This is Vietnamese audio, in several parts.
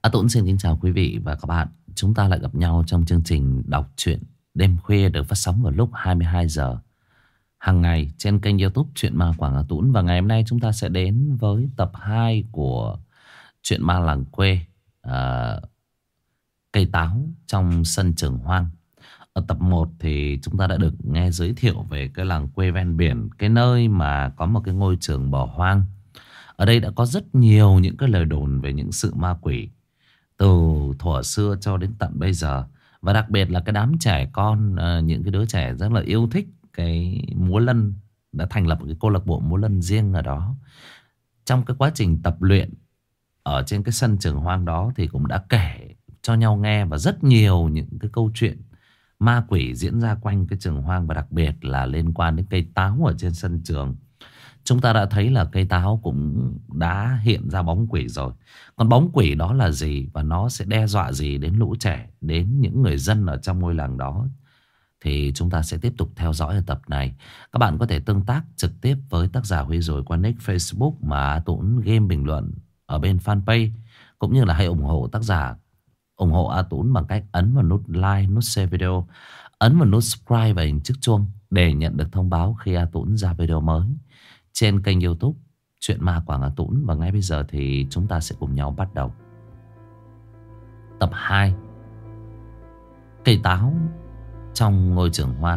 Tuấn xin kính chào quý vị và các bạn. Chúng ta lại gặp nhau trong chương trình đọc truyện đêm khuya được phát sóng vào lúc 22 giờ hàng ngày trên kênh YouTube Truyện Ma Quảng Hà Tuấn. Và ngày hôm nay chúng ta sẽ đến với tập 2 của Truyện Ma Làng Quê, cây táo trong sân trường hoang. Ở tập 1 thì chúng ta đã được nghe giới thiệu về cái làng quê ven biển, cái nơi mà có một cái ngôi trường bỏ hoang. Ở đây đã có rất nhiều những cái lời đồn về những sự ma quỷ từ thuở xưa cho đến tận bây giờ. Và đặc biệt là cái đám trẻ con, những cái đứa trẻ rất là yêu thích cái múa lân, đã thành lập một cái câu lạc bộ múa lân riêng ở đó. Trong cái quá trình tập luyện ở trên cái sân trường hoang đó thì cũng đã kể cho nhau nghe và rất nhiều những cái câu chuyện ma quỷ diễn ra quanh cái trường hoang, và đặc biệt là liên quan đến cây táo ở trên sân trường. Chúng ta đã thấy là cây táo cũng đã hiện ra bóng quỷ rồi. Còn bóng quỷ đó là gì và nó sẽ đe dọa gì đến lũ trẻ, đến những người dân ở trong ngôi làng đó, thì chúng ta sẽ tiếp tục theo dõi ở tập này. Các bạn có thể tương tác trực tiếp với tác giả Huy rồi qua nick Facebook mà Tuấn Game bình luận ở bên fanpage. Cũng như là hãy ủng hộ tác giả, ủng hộ A Tuấn bằng cách ấn vào nút like, nút share video, ấn vào nút subscribe và hình chiếc chuông để nhận được thông báo khi A Tuấn ra video mới trên kênh YouTube Truyện Ma Quảng Hà Tuấn. Và ngay bây giờ thì chúng ta sẽ cùng nhau bắt đầu tập 2, cây táo trong ngôi trường hoang.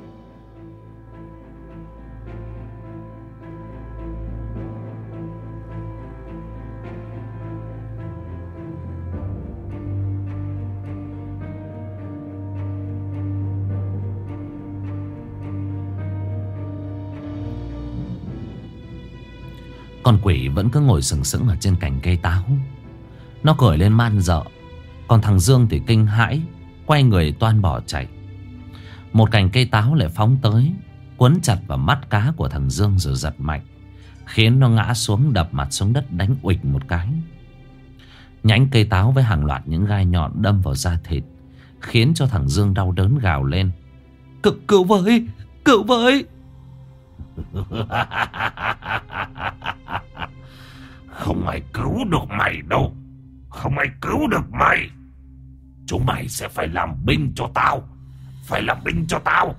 Con quỷ vẫn cứ ngồi sừng sững ở trên cành cây táo. Nó cười lên man dợ. Còn thằng Dương thì kinh hãi, quay người toan bỏ chạy. Một cành cây táo lại phóng tới, quấn chặt vào mắt cá của thằng Dương rồi giật mạnh, khiến nó ngã xuống, đập mặt xuống đất, đánh uịch một cái. Nhánh cây táo với hàng loạt những gai nhọn đâm vào da thịt, khiến cho thằng Dương đau đớn gào lên: Cứu với! Cứu với! Không ai cứu được mày đâu. Không ai cứu được mày. Chúng mày sẽ phải làm binh cho tao. Phải làm binh cho tao.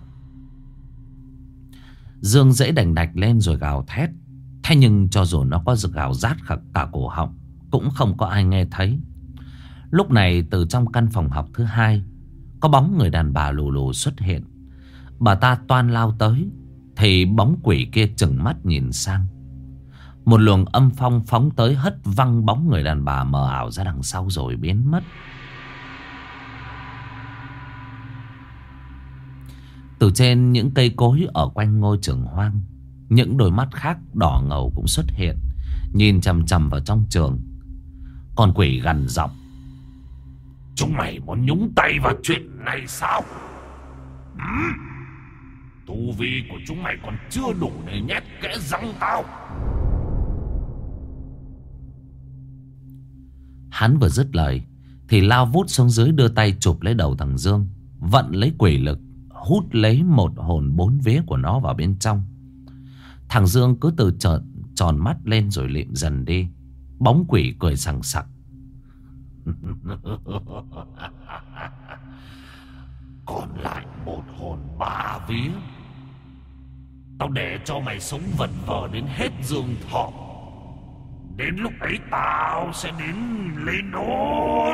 Dương dãy đành đạch lên rồi gào thét. Thế nhưng cho dù nó có gào rát cả cổ họng, cũng không có ai nghe thấy. Lúc này từ trong căn phòng học thứ 2, có bóng người đàn bà lù lù xuất hiện. Bà ta toan lao tới thì bóng quỷ kia trừng mắt nhìn sang. Một luồng âm phong phóng tới, hất văng bóng người đàn bà mờ ảo ra đằng sau rồi biến mất. Từ trên những cây cối ở quanh ngôi trường hoang, những đôi mắt khác đỏ ngầu cũng xuất hiện, nhìn chằm chằm vào trong trường. Con quỷ gằn giọng: Chúng mày muốn nhúng tay vào chuyện này sao? Tu vi của chúng mày còn chưa đủ để nhét kẽ răng tao. Hắn vừa dứt lời thì lao vút xuống dưới, đưa tay chụp lấy đầu thằng Dương, vận lấy quỷ lực hút lấy một hồn 4 vía của nó vào bên trong. Thằng Dương cứ từ tròn mắt lên rồi lịm dần đi. Bóng quỷ cười sằng sặc: Còn lại một hồn 3 vía. Tao để cho mày sống vật vờ đến hết dương thọ. Đến lúc ấy tao sẽ đến lên nốt.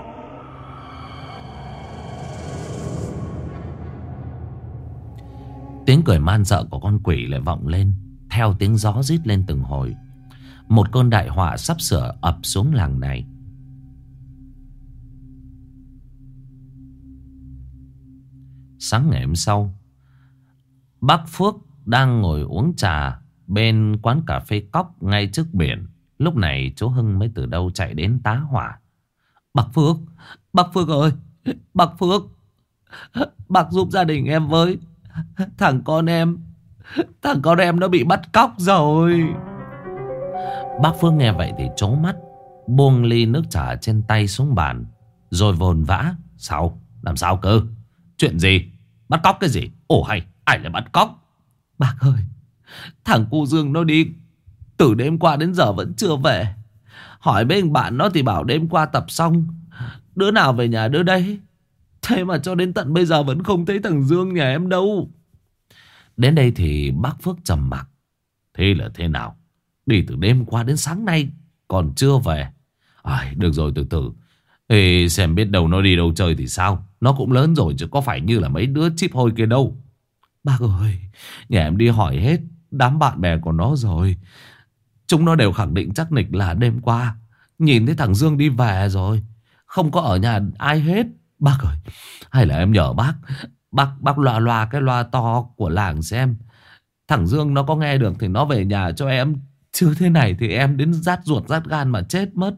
Tiếng cười man dợ của con quỷ lại vọng lên, theo tiếng gió rít lên từng hồi. Một cơn đại họa sắp sửa ập xuống làng này. Sáng ngày hôm sau, bác Phước đang ngồi uống trà bên quán cà phê cóc ngay trước biển. Lúc này chú Hưng mới từ đâu chạy đến tá hỏa: Bác Phước ơi, bác Phước, bác giúp gia đình em với. Thằng con em nó bị bắt cóc rồi. Bác Phước nghe vậy thì trố mắt, buông ly nước trà trên tay xuống bàn, rồi vồn vã: Sao? Làm sao cơ? Chuyện gì? Bắt cóc cái gì? Ồ hay, ai lại bắt cóc? Bác ơi, thằng cu Dương nó đi từ đêm qua đến giờ vẫn chưa về. Hỏi bên bạn nó thì bảo đêm qua tập xong Đứa nào về nhà đứa đấy. Thế mà cho đến tận bây giờ vẫn không thấy thằng Dương nhà em đâu. Đến đây thì bác Phước trầm mặc. Thế là thế nào? Đi từ đêm qua đến sáng nay còn chưa về. Được rồi, từ từ. Ê, xem biết đâu nó đi đâu chơi thì sao. Nó cũng lớn rồi chứ có phải như là mấy đứa chíp hôi kia đâu. Bác ơi, nhà em đi hỏi hết đám bạn bè của nó rồi. Chúng nó đều khẳng định chắc nịch là đêm qua nhìn thấy thằng Dương đi về rồi. Không có ở nhà ai hết. Bác ơi, hay là em nhờ bác Bác loa loa cái loa to của làng xem. Thằng Dương nó có nghe được thì nó về nhà cho em. Chứ thế này thì em đến rát ruột rát gan mà chết mất.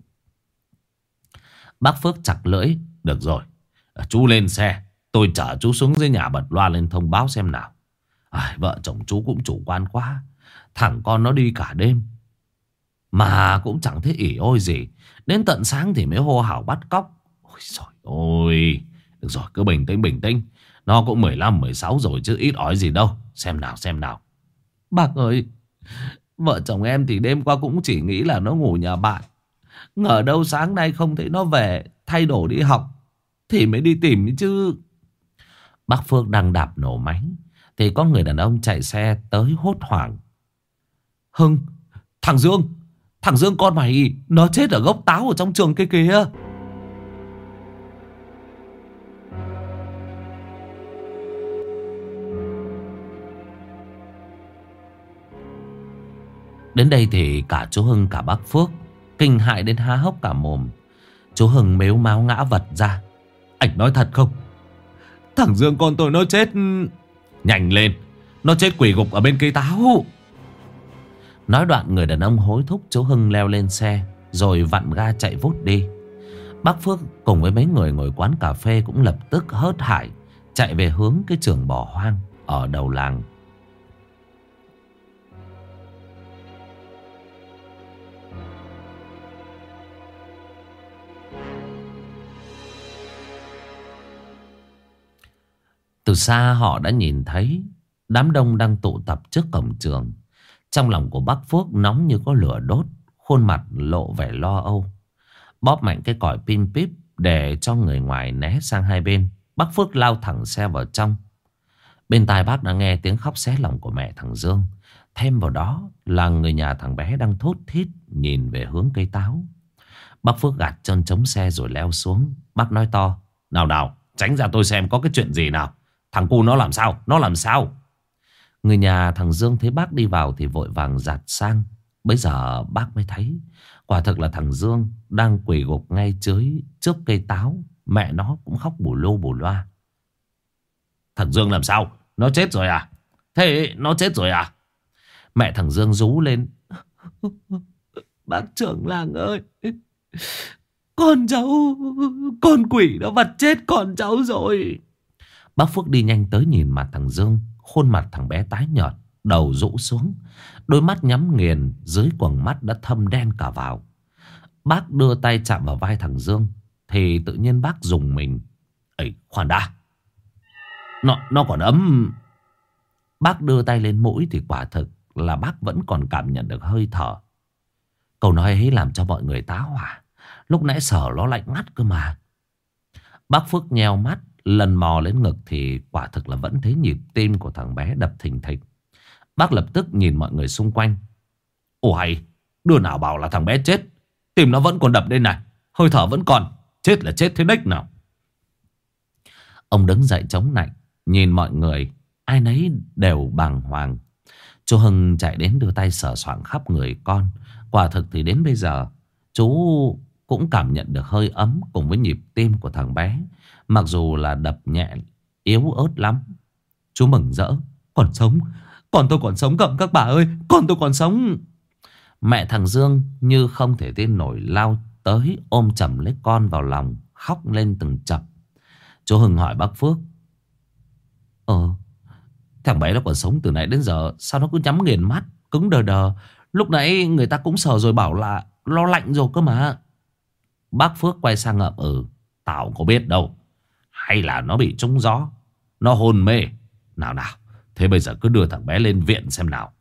Bác Phước chặt lưỡi. Được rồi, chú lên xe, tôi chở chú xuống dưới nhà bật loa lên thông báo xem nào. Vợ chồng chú cũng chủ quan quá. Thằng con nó đi cả đêm mà cũng chẳng thấy ỉ ôi gì. Đến tận sáng thì mới hô hào bắt cóc. Ôi trời ơi. Được rồi, cứ bình tĩnh bình tĩnh. Nó cũng 15, 16 rồi chứ ít ỏi gì đâu. Xem nào. Bác ơi, vợ chồng em thì đêm qua cũng chỉ nghĩ là nó ngủ nhà bạn. Ngờ đâu sáng nay không thấy nó về, thay đồ đi học thì mới đi tìm chứ. Bác Phước đang đạp nổ máy thì có người đàn ông chạy xe tới hốt hoảng. Hưng, thằng Dương con mày, nó chết ở gốc táo ở trong trường kia kìa. Đến đây thì cả chú Hưng cả bác Phước kinh hãi đến há hốc cả mồm. Chú Hưng mếu máo ngã vật ra. Anh nói thật không? Thằng Dương con tôi nó chết. Nhanh lên, nó chết quỳ gục ở bên cây táo. Nói đoạn người đàn ông hối thúc chú Hưng leo lên xe rồi vặn ga chạy vút đi. Bác Phước cùng với mấy người ngồi quán cà phê cũng lập tức hớt hải chạy về hướng cái trường bỏ hoang ở đầu làng. Từ xa họ đã nhìn thấy đám đông đang tụ tập trước cổng trường. Trong lòng của bác Phước nóng như có lửa đốt, khuôn mặt lộ vẻ lo âu. Bóp mạnh cái còi pin píp để cho người ngoài né sang hai bên. Bác Phước lao thẳng xe vào trong. Bên tai bác đã nghe tiếng khóc xé lòng của mẹ thằng Dương. Thêm vào đó là người nhà thằng bé đang thút thít nhìn về hướng cây táo. Bác Phước gạt chân chống xe rồi leo xuống. Bác nói to: Nào, tránh ra tôi xem có cái chuyện gì nào. Thằng cu nó làm sao? Người nhà thằng Dương thấy bác đi vào thì vội vàng dạt sang. Bây giờ bác mới thấy quả thực là thằng Dương đang quỳ gục ngay trước cây táo. Mẹ nó cũng khóc bù lô bù loa. Thằng Dương làm sao? Nó chết rồi à? Thế nó chết rồi à? Mẹ thằng Dương rú lên. Bác trưởng làng ơi, con cháu, con quỷ nó vặt chết con cháu rồi. Bác Phước đi nhanh tới nhìn mặt thằng Dương. Khuôn mặt thằng bé tái nhợt, đầu rũ xuống, đôi mắt nhắm nghiền, dưới quầng mắt đã thâm đen cả vào. Bác đưa tay chạm vào vai thằng Dương thì tự nhiên bác rùng mình. Ấy, khoan đã, nó còn ấm. Bác đưa tay lên mũi thì quả thực là bác vẫn còn cảm nhận được hơi thở. Câu nói ấy làm cho mọi người tá hỏa. Lúc nãy sờ nó lạnh ngắt cơ mà. Bác Phước nheo mắt, lần mò lên ngực thì quả thực là vẫn thấy nhịp tim của thằng bé đập thình thịch. Bác lập tức nhìn mọi người xung quanh. Ồ hay, đứa nào bảo là thằng bé chết? Tim nó vẫn còn đập đây này, hơi thở vẫn còn. Chết là chết thế đếch nào. Ông đứng dậy chống nạnh, nhìn mọi người, ai nấy đều bàng hoàng. Chú Hưng chạy đến đưa tay sờ soạng khắp người con. Quả thực thì đến bây giờ chú cũng cảm nhận được hơi ấm cùng với nhịp tim của thằng bé. Mặc dù là đập nhẹ, yếu ớt lắm. Chú mừng rỡ. Còn sống, con tôi còn sống các bà ơi, con tôi còn sống. Mẹ thằng Dương như không thể tin nổi lao tới ôm chầm lấy con vào lòng, khóc lên từng chập. Chú Hưng hỏi bác Phước: thằng bé nó còn sống từ nãy đến giờ, sao nó cứ nhắm nghiền mắt, cứng đờ đờ? Lúc nãy người ta cũng sờ rồi bảo là lo lạnh rồi cơ mà. Bác Phước quay sang ngậm: Tao có biết đâu. Hay là nó bị trúng gió, nó hôn mê. Nào, thế bây giờ cứ đưa thằng bé lên viện xem nào.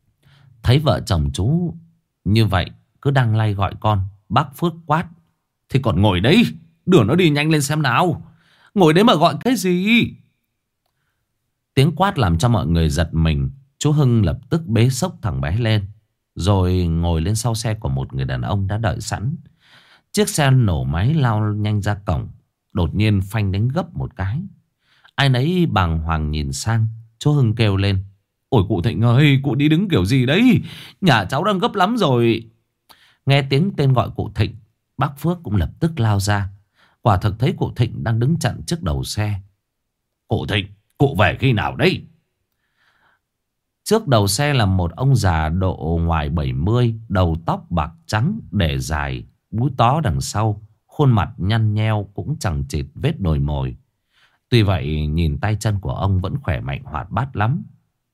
Thấy vợ chồng chú như vậy cứ đang lay gọi con, bác Phước quát: Thì còn ngồi đấy, đưa nó đi nhanh lên xem nào. Ngồi đấy mà gọi cái gì? Tiếng quát làm cho mọi người giật mình. Chú Hưng lập tức bế xốc thằng bé lên, rồi ngồi lên sau xe của một người đàn ông đã đợi sẵn. Chiếc xe nổ máy lao nhanh ra cổng. Đột nhiên phanh đánh gấp một cái. Ai nấy bàng hoàng nhìn sang. Chú Hưng kêu lên: ôi cụ Thịnh ơi, cụ đi đứng kiểu gì đấy? Nhà cháu đang gấp lắm rồi. Nghe tiếng tên gọi cụ Thịnh, bác Phước cũng lập tức lao ra. Quả thực thấy cụ Thịnh đang đứng chặn trước đầu xe. Cụ Thịnh, cụ về khi nào đấy? Trước đầu xe là một ông già độ ngoài 70, đầu tóc bạc trắng để dài, búi tó đằng sau, khuôn mặt nhăn nheo cũng chẳng chịt vết đồi mồi. Tuy vậy nhìn tay chân của ông vẫn khỏe mạnh hoạt bát lắm.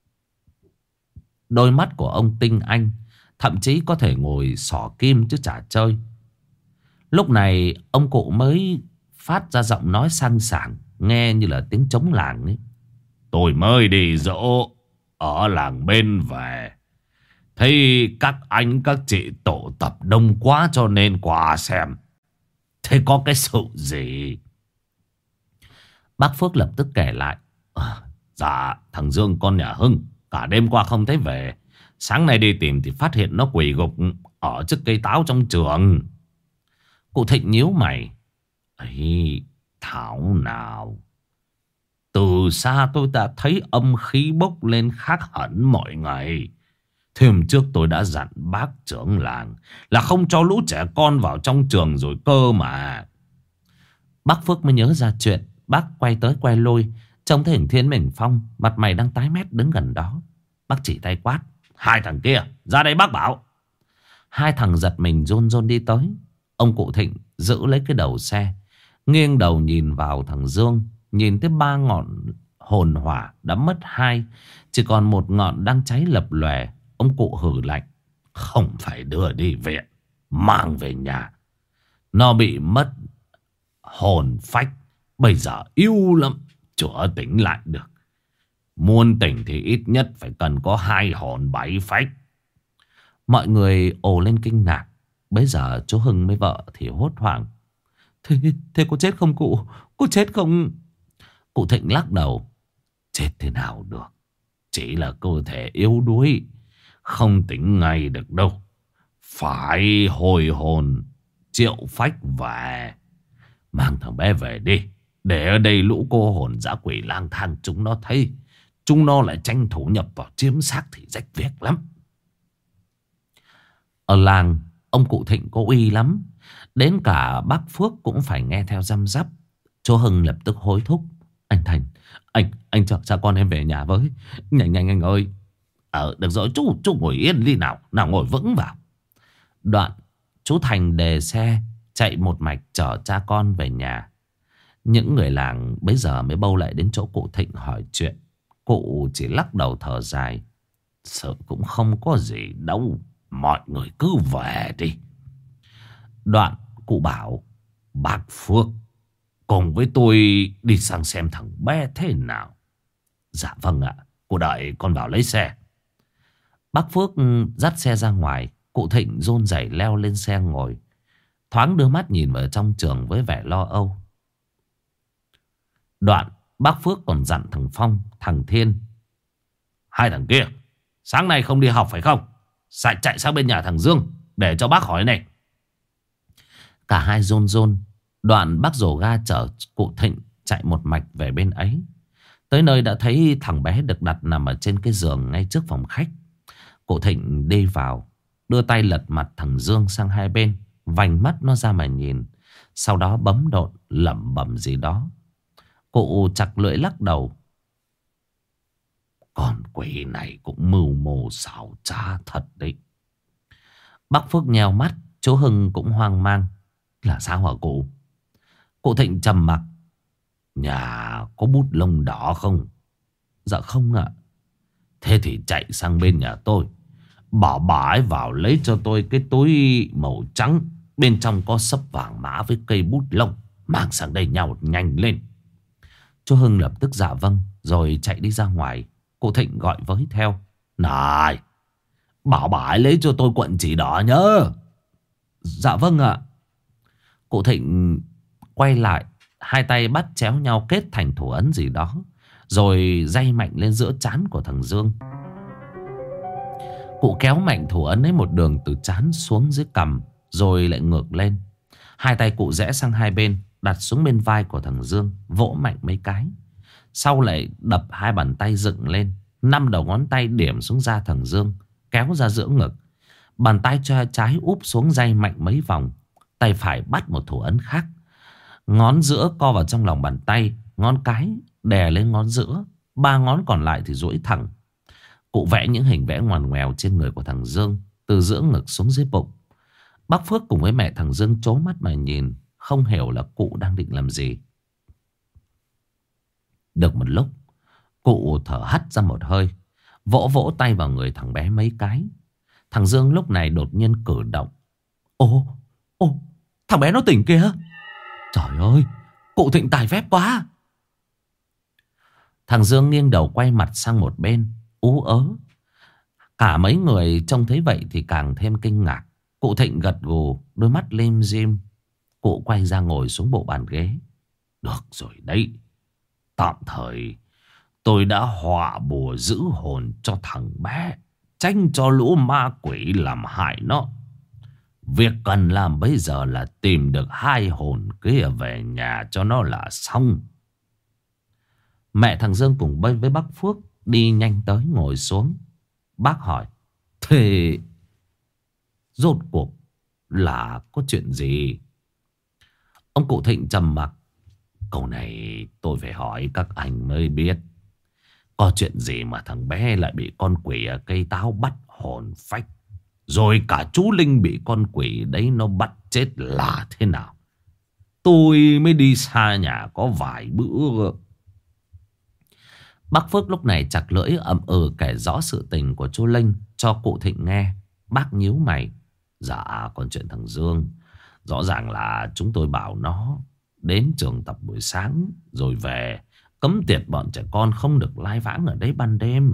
Đôi mắt của ông tinh anh, thậm chí có thể ngồi xỏ kim chứ chả chơi. Lúc này ông cụ mới phát ra giọng nói sang sảng, nghe như là tiếng trống làng ấy. Tôi mới đi dỗ ở làng bên về, thấy các anh các chị tụ tập đông quá cho nên qua xem. Thế có cái sự gì? Bác Phước lập tức kể lại. Dạ, thằng Dương con nhà Hưng cả đêm qua không thấy về. Sáng nay đi tìm thì phát hiện nó quỳ gục ở trước cây táo trong trường. Cụ Thịnh nhíu mày. Ấy, thảo nào. Từ xa tôi đã thấy âm khí bốc lên khác hẳn mọi ngày. Thêm trước tôi đã dặn bác trưởng làng là không cho lũ trẻ con vào trong trường rồi cơ mà. Bác Phước mới nhớ ra chuyện. Bác quay tới quay lui, trông thấy hình Thiên Minh Phong mặt mày đang tái mét đứng gần đó. Bác chỉ tay quát: hai thằng kia ra đây bác bảo. Hai thằng giật mình run run đi tới. Ông cụ Thịnh giữ lấy cái đầu xe, nghiêng đầu nhìn vào thằng Dương. Nhìn thấy 3 ngọn hồn hỏa đã mất 2, chỉ còn một ngọn đang cháy lập lòe. Ông cụ hử lạnh: không phải đưa đi viện, mang về nhà. Nó bị mất hồn phách, bây giờ yếu lắm, chữa tỉnh lại được. Muốn tỉnh thì ít nhất phải cần có 2 hồn 7 phách. Mọi người ồ lên kinh ngạc. Bây giờ chú Hưng với vợ thì hốt hoảng: Thế có chết không cụ? Có chết không? Cụ Thịnh lắc đầu: chết thế nào được, chỉ là cơ thể yếu đuối, không tỉnh ngay được đâu. Phải hồi hồn triệu phách về. Mang thằng bé về đi, để ở đây lũ cô hồn dã quỷ lang thang chúng nó thấy, chúng nó lại tranh thủ nhập vào chiếm xác thì rách việc lắm. Ở làng ông cụ Thịnh có uy lắm, đến cả bác Phước cũng phải nghe theo răm rắp. Chú Hưng lập tức hối thúc: anh Thành, anh chở cha con em về nhà với. Nhanh nhanh anh ơi. Được rồi, chú ngồi yên đi nào ngồi vững vào. Đoạn chú Thành đề xe chạy một mạch chở cha con về nhà. Những người làng bấy giờ mới bâu lại đến chỗ cụ Thịnh hỏi chuyện. Cụ chỉ lắc đầu thở dài: sợ cũng không có gì đâu, mọi người cứ về đi. Đoạn cụ bảo: bác Phước cùng với tôi đi sang xem thằng bé thế nào. Dạ vâng ạ, cô đợi con vào lấy xe. Bác Phước dắt xe ra ngoài. Cụ Thịnh run rẩy leo lên xe ngồi, thoáng đưa mắt nhìn vào trong trường với vẻ lo âu. Đoạn bác Phước còn dặn thằng Phong, thằng Thiên: hai thằng kia sáng nay không đi học phải không? Chạy sang bên nhà thằng Dương để cho bác hỏi này. Cả hai run run. Đoạn bác dồ ga chở cụ Thịnh chạy một mạch về bên ấy. Tới nơi đã thấy thằng bé được đặt nằm ở trên cái giường ngay trước phòng khách. Cụ Thịnh đi vào, đưa tay lật mặt thằng Dương sang hai bên, vành mắt nó ra mà nhìn. Sau đó bấm độn lẩm bẩm gì đó. Cụ chặt lưỡi lắc đầu: con quỷ này cũng mưu mô xảo trá thật đấy. Bác Phước nheo mắt. Chú Hưng cũng hoang mang: là sao hả cụ? Cụ Thịnh trầm mặc: nhà có bút lông đỏ không? Dạ không ạ. Thế thì chạy sang bên nhà tôi, bảo bà ấy vào lấy cho tôi cái túi màu trắng, bên trong có xấp vàng mã với cây bút lông. Mang sang đây nhau nhanh lên. Chú Hưng lập tức dạ vâng, rồi chạy đi ra ngoài. Cụ Thịnh gọi với theo: này, bảo bà ấy lấy cho tôi cuộn chỉ đỏ nhớ. Dạ vâng ạ. Cụ Thịnh quay lại, hai tay bắt chéo nhau kết thành thủ ấn gì đó, rồi day mạnh lên giữa trán của thằng Dương. Cụ kéo mạnh thủ ấn ấy một đường từ trán xuống dưới cằm, rồi lại ngược lên. Hai tay cụ rẽ sang hai bên, đặt xuống bên vai của thằng Dương, vỗ mạnh mấy cái. Sau lại đập hai bàn tay dựng lên, 5 đầu ngón tay điểm xuống da thằng Dương, kéo ra giữa ngực. Bàn tay cho trái úp xuống day mạnh mấy vòng. Tay phải bắt một thủ ấn khác. Ngón giữa co vào trong lòng bàn tay, ngón cái đè lên ngón giữa, 3 ngón còn lại thì duỗi thẳng. Cụ vẽ những hình vẽ ngoằn ngoèo trên người của thằng Dương, từ giữa ngực xuống dưới bụng. Bác Phước cùng với mẹ thằng Dương trố mắt mà nhìn, không hiểu là cụ đang định làm gì. Được một lúc, cụ thở hắt ra một hơi, vỗ vỗ tay vào người thằng bé mấy cái. Thằng Dương lúc này đột nhiên cử động. Ồ, thằng bé nó tỉnh kìa. Trời ơi, cụ Thịnh tài phép quá. Thằng Dương nghiêng đầu quay mặt sang một bên, ú ớ. Cả mấy người trông thấy vậy thì càng thêm kinh ngạc. Cụ Thịnh gật gù, đôi mắt lim dim. Cụ quay ra ngồi xuống bộ bàn ghế. Được rồi đấy, tạm thời tôi đã họa bùa giữ hồn cho thằng bé, tránh cho lũ ma quỷ làm hại nó. Việc cần làm bây giờ là tìm được 2 hồn kia về nhà cho nó là xong. Mẹ thằng Dương cùng với bác Phước đi nhanh tới ngồi xuống. Bác hỏi: thế rốt cuộc là có chuyện gì? Ông cụ Thịnh trầm mặc. Câu này tôi phải hỏi các anh mới biết. Có chuyện gì mà thằng bé lại bị con quỷ ở cây táo bắt hồn phách, rồi cả chú Linh bị con quỷ đấy nó bắt chết là thế nào? Tôi mới đi xa nhà có vài bữa. Bác Phước lúc này chặt lưỡi ậm kể rõ sự tình của chú Linh cho cụ Thịnh nghe. Bác nhíu mày. Dạ, còn chuyện thằng Dương, rõ ràng là chúng tôi bảo nó đến trường tập buổi sáng rồi về, cấm tiệt bọn trẻ con không được lai vãng ở đấy ban đêm.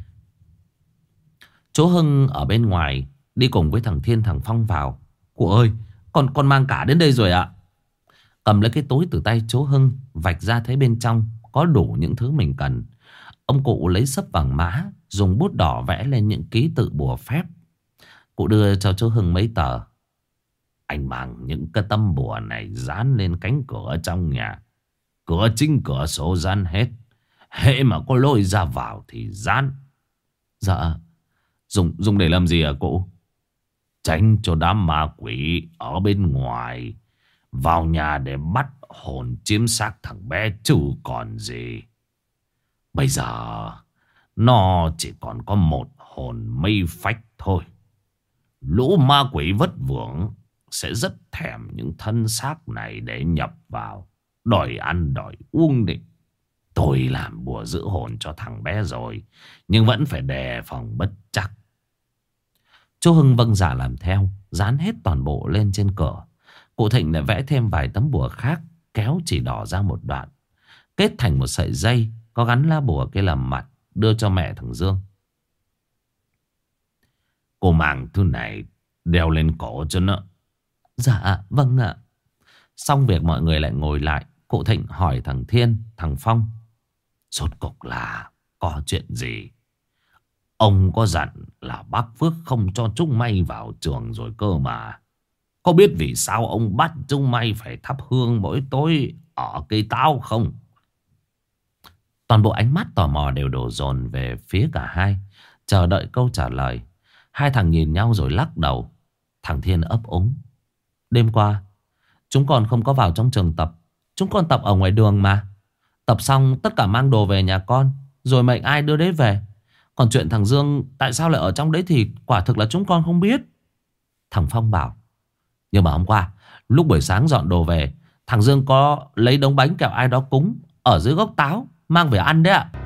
Chú Hưng ở bên ngoài đi cùng với thằng Thiên thằng Phong vào. Cụ ơi, con mang cả đến đây rồi ạ. Cầm lấy cái túi từ tay chú Hưng, vạch ra thấy bên trong có đủ những thứ mình cần. Ông cụ lấy xấp vàng mã, dùng bút đỏ vẽ lên những ký tự bùa phép. Cụ đưa cho chú Hưng mấy tờ. Anh mang những cái tấm bùa này dán lên cánh cửa trong nhà, cửa chính cửa sổ dán hết. Hễ mà có lối ra vào thì dán. Dạ, dùng để làm gì hả cụ? Tránh cho đám ma quỷ ở bên ngoài vào nhà để bắt hồn chiếm xác thằng bé chứ còn gì. Bây giờ nó chỉ còn có một hồn mây phách thôi. Lũ ma quỷ vất vưởng sẽ rất thèm những thân xác này để nhập vào, đòi ăn đòi uống định. Tôi làm bùa giữ hồn cho thằng bé rồi, nhưng vẫn phải đề phòng bất chắc. Chú Hưng vâng dạ làm theo, dán hết toàn bộ lên trên cửa. Cụ Thịnh lại vẽ thêm vài tấm bùa khác, kéo chỉ đỏ ra một đoạn, kết thành một sợi dây có gắn lá bùa kia làm mặt, đưa cho mẹ thằng Dương. Cô mang thứ này đeo lên cổ cho nó. Dạ vâng ạ. Xong việc mọi người lại ngồi lại. Cụ Thịnh hỏi thằng Thiên thằng Phong: rốt cục là có chuyện gì? Ông có dặn là bác Phước không cho chúng may vào trường rồi cơ mà. Có biết vì sao ông bắt chúng may phải thắp hương mỗi tối ở cây táo không? Toàn bộ ánh mắt tò mò đều đổ dồn về phía cả hai, chờ đợi câu trả lời. Hai thằng nhìn nhau rồi lắc đầu. Thằng Thiên ấp úng: đêm qua chúng còn không có vào trong trường tập, chúng còn tập ở ngoài đường mà. Tập xong tất cả mang đồ về nhà con, rồi mệnh ai đưa đấy về. Còn chuyện thằng Dương tại sao lại ở trong đấy thì quả thực là chúng con không biết. Thằng Phong bảo: nhưng mà hôm qua lúc buổi sáng dọn đồ về, thằng Dương có lấy đống bánh kẹo ai đó cúng ở dưới gốc táo mang về ăn đấy ạ.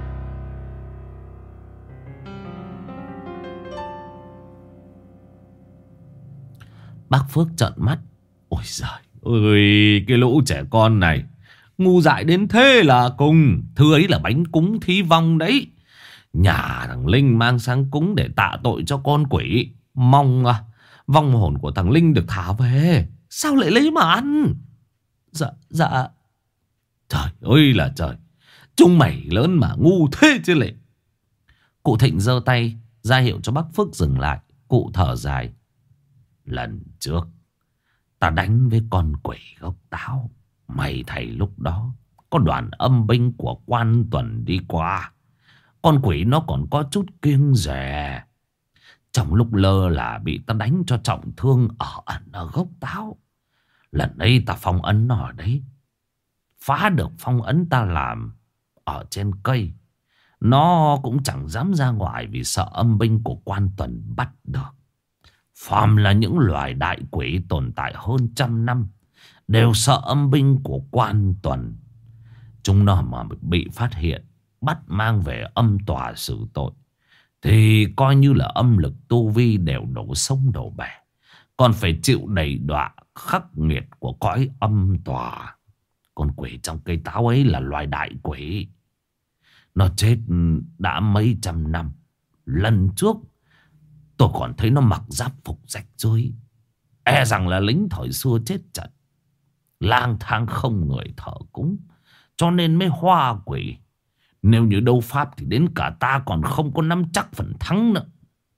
Bác Phước trợn mắt: ôi giời ơi, cái lũ trẻ con này ngu dại đến thế là cùng. Thứ ấy là bánh cúng thí vong đấy, nhà thằng Linh mang sang cúng để tạ tội cho con quỷ, mong vong hồn của thằng Linh được thả về. Sao lại lấy mà ăn? Dạ. Trời ơi là trời, chúng mày lớn mà ngu thế chứ lệ. Cụ Thịnh giơ tay ra hiệu cho bác Phước dừng lại. Cụ thở dài. Lần trước ta đánh với con quỷ gốc táo, may thầy lúc đó có đoàn âm binh của quan tuần đi qua. Con quỷ nó còn có chút kiêng dè. Trong lúc lơ là bị ta đánh cho trọng thương ở gốc táo. Lần ấy ta phong ấn nó ở đấy. Phá được phong ấn ta làm ở trên cây. Nó cũng chẳng dám ra ngoài vì sợ âm binh của quan tuần bắt được. Phàm là những loài đại quỷ tồn tại hơn 100 năm đều sợ âm binh của quan tuần. Chúng nó mà bị phát hiện, bắt mang về âm tòa xử tội, thì coi như là âm lực tu vi đều đổ sông đổ bể, còn phải chịu đầy đọa khắc nghiệt của cõi âm tòa. Con quỷ trong cây táo ấy là loài đại quỷ. Nó chết đã mấy trăm năm. Lần trước tôi còn thấy nó mặc giáp phục rách rưới. E rằng là lính thời xưa chết trận, lang thang không người thờ cúng, cho nên mới hoa quỷ. Nếu như đấu pháp thì đến cả ta còn không có nắm chắc phần thắng nữa.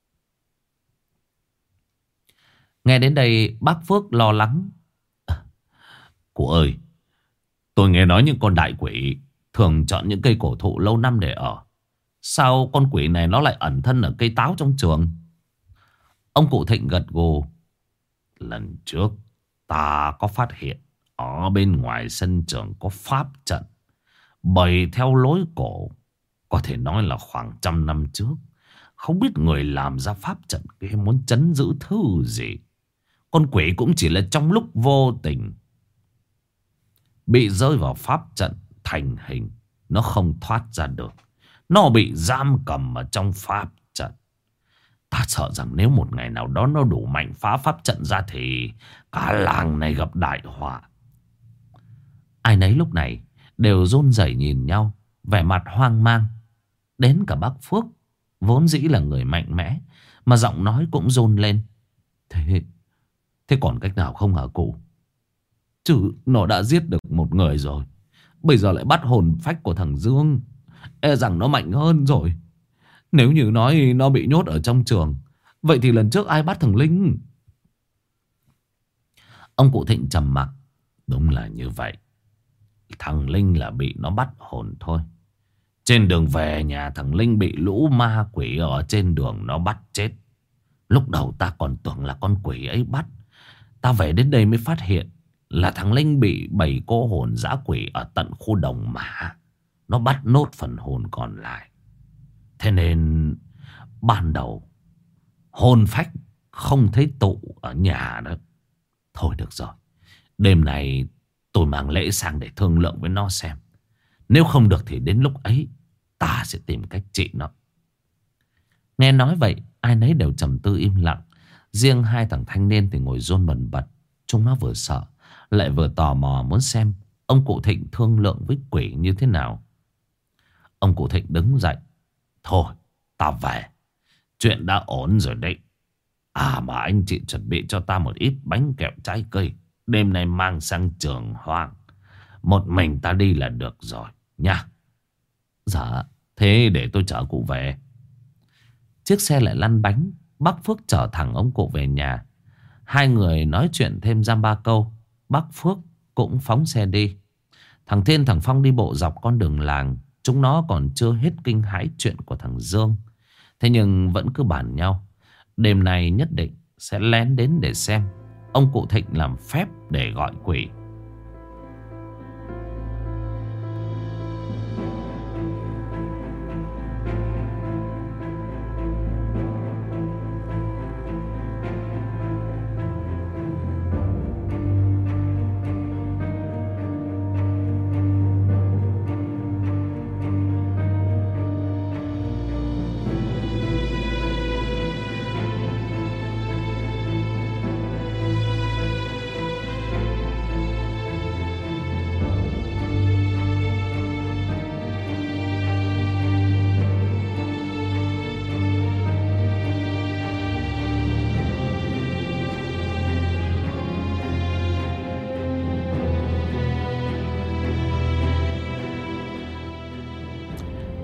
Nghe đến đây bác Phước lo lắng. Cụ ơi, tôi nghe nói những con đại quỷ thường chọn những cây cổ thụ lâu năm để ở. Sao con quỷ này nó lại ẩn thân ở cây táo trong trường? Ông cụ Thịnh gật gù. Lần trước ta có phát hiện ở bên ngoài sân trường có pháp trận bày theo lối cổ. Có thể nói là khoảng 100 năm trước. Không biết người làm ra pháp trận kia muốn trấn giữ thứ gì. Con quỷ cũng chỉ là trong lúc vô tình bị rơi vào pháp trận thành hình. Nó không thoát ra được. Nó bị giam cầm ở trong pháp trận. Ta sợ rằng nếu một ngày nào đó nó đủ mạnh phá pháp trận ra thì cả làng này gặp đại họa. Ai nấy lúc này đều run rẩy nhìn nhau, vẻ mặt hoang mang. Đến cả bác Phước, vốn dĩ là người mạnh mẽ, mà giọng nói cũng run lên. Thế còn cách nào không hả cụ? Chứ nó đã giết được một người rồi, bây giờ lại bắt hồn phách của thằng Dương. E rằng nó mạnh hơn rồi. Nếu như nói nó bị nhốt ở trong trường, vậy thì lần trước ai bắt thằng Linh? Ông cụ Thịnh trầm mặc. Đúng là như vậy. Thằng Linh là bị nó bắt hồn thôi. Trên đường về nhà thằng Linh bị lũ ma quỷ ở trên đường nó bắt chết. Lúc đầu ta còn tưởng là con quỷ ấy bắt. Ta về đến đây mới phát hiện là thằng Linh bị 7 cô hồn dã quỷ ở tận khu đồng mã. Nó bắt nốt phần hồn còn lại. Thế nên ban đầu hồn phách không thấy tụ ở nhà nữa. Thôi được rồi, đêm này tôi mang lễ sang để thương lượng với nó xem. Nếu không được thì đến lúc ấy ta sẽ tìm cách trị nó. Nghe nói vậy, ai nấy đều trầm tư im lặng. Riêng hai thằng thanh niên thì ngồi run bần bật. Chúng nó vừa sợ lại vừa tò mò muốn xem ông cụ Thịnh thương lượng với quỷ như thế nào. Ông cụ Thịnh đứng dậy. Thôi ta về, chuyện đã ổn rồi đấy. À mà anh chị chuẩn bị cho ta một ít bánh kẹo trái cây, đêm nay mang sang Trường Hoang. Một mình ta đi là được rồi nha. Dạ, thế để tôi chở cụ về. Chiếc xe lại lăn bánh. Bác Phước chở thẳng ông cụ về nhà. Hai người nói chuyện thêm dăm ba câu, bác Phước cũng phóng xe đi. Thằng Thiên thằng Phong đi bộ dọc con đường làng. Chúng nó còn chưa hết kinh hãi chuyện của thằng Dương. Thế nhưng vẫn cứ bàn nhau đêm nay nhất định sẽ lén đến để xem ông cụ Thịnh làm phép để gọi quỷ.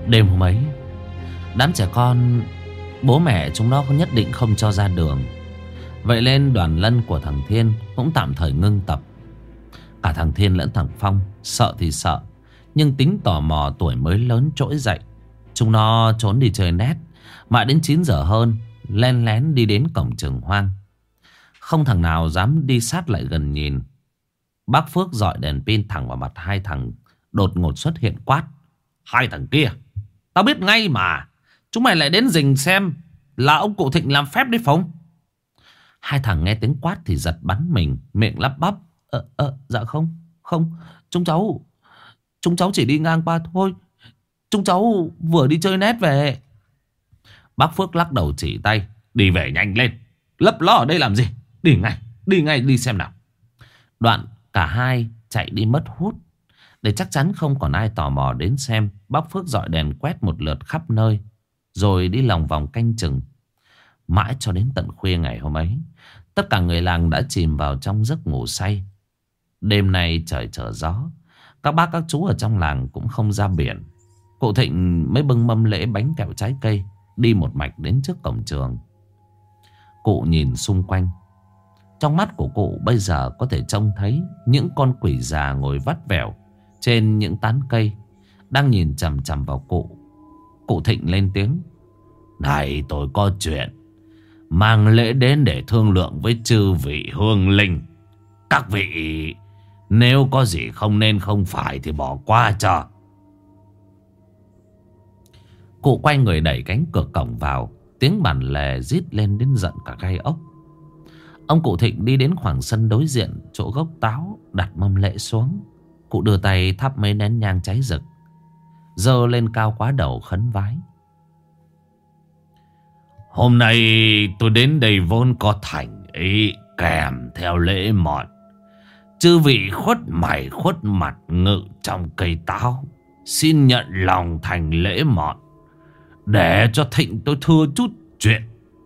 Đêm hôm ấy, đám trẻ con, bố mẹ chúng nó nhất định không cho ra đường. Vậy nên đoàn lân của thằng Thiên cũng tạm thời ngưng tập. Cả thằng Thiên lẫn thằng Phong sợ thì sợ, nhưng tính tò mò tuổi mới lớn trỗi dậy. Chúng nó trốn đi chơi net. Mãi đến 9 giờ hơn, len lén đi đến cổng trường hoang. Không thằng nào dám đi sát lại gần nhìn. Bác Phước dọi đèn pin thẳng vào mặt hai thằng, đột ngột xuất hiện quát: "Hai thằng kia, tao biết ngay mà. Chúng mày lại đến rình xem là ông cụ Thịnh làm phép đấy Phong." Hai thằng nghe tiếng quát thì giật bắn mình, miệng lắp bắp: Dạ không, chúng cháu chỉ đi ngang qua thôi. Chúng cháu vừa đi chơi net về." Bác Phước lắc đầu chỉ tay: "Đi về nhanh lên, lấp ló ở đây làm gì? Đi ngay đi xem nào." Đoạn cả hai chạy đi mất hút. Để chắc chắn không còn ai tò mò đến xem, bác Phước dọi đèn quét một lượt khắp nơi, rồi đi lòng vòng canh chừng. Mãi cho đến tận khuya ngày hôm ấy, tất cả người làng đã chìm vào trong giấc ngủ say. Đêm nay trời trở gió, các bác các chú ở trong làng cũng không ra biển. Cụ Thịnh mới bưng mâm lễ bánh kẹo trái cây, đi một mạch đến trước cổng trường. Cụ nhìn xung quanh. Trong mắt của cụ bây giờ có thể trông thấy những con quỷ già ngồi vắt vẻo trên những tán cây, đang nhìn chằm chằm vào cụ. Cụ Thịnh lên tiếng: "Này, tôi có chuyện mang lễ đến để thương lượng với chư vị hương linh. Các vị nếu có gì không nên không phải thì bỏ qua cho." Cụ quay người đẩy cánh cửa cổng vào. Tiếng bản lề rít lên đến giận cả gai ốc. Ông cụ Thịnh đi đến khoảng sân đối diện chỗ gốc táo, đặt mâm lễ xuống. Cụ đưa tay thắp mấy nén nhang cháy rực, giơ lên cao quá đầu khấn vái: "Hôm nay tôi đến đây vốn có thành ý kèm theo lễ mọn. Chư vị khuất mày khuất mặt ngự trong cây táo, xin nhận lòng thành lễ mọn, để cho Thịnh tôi thưa chút chuyện."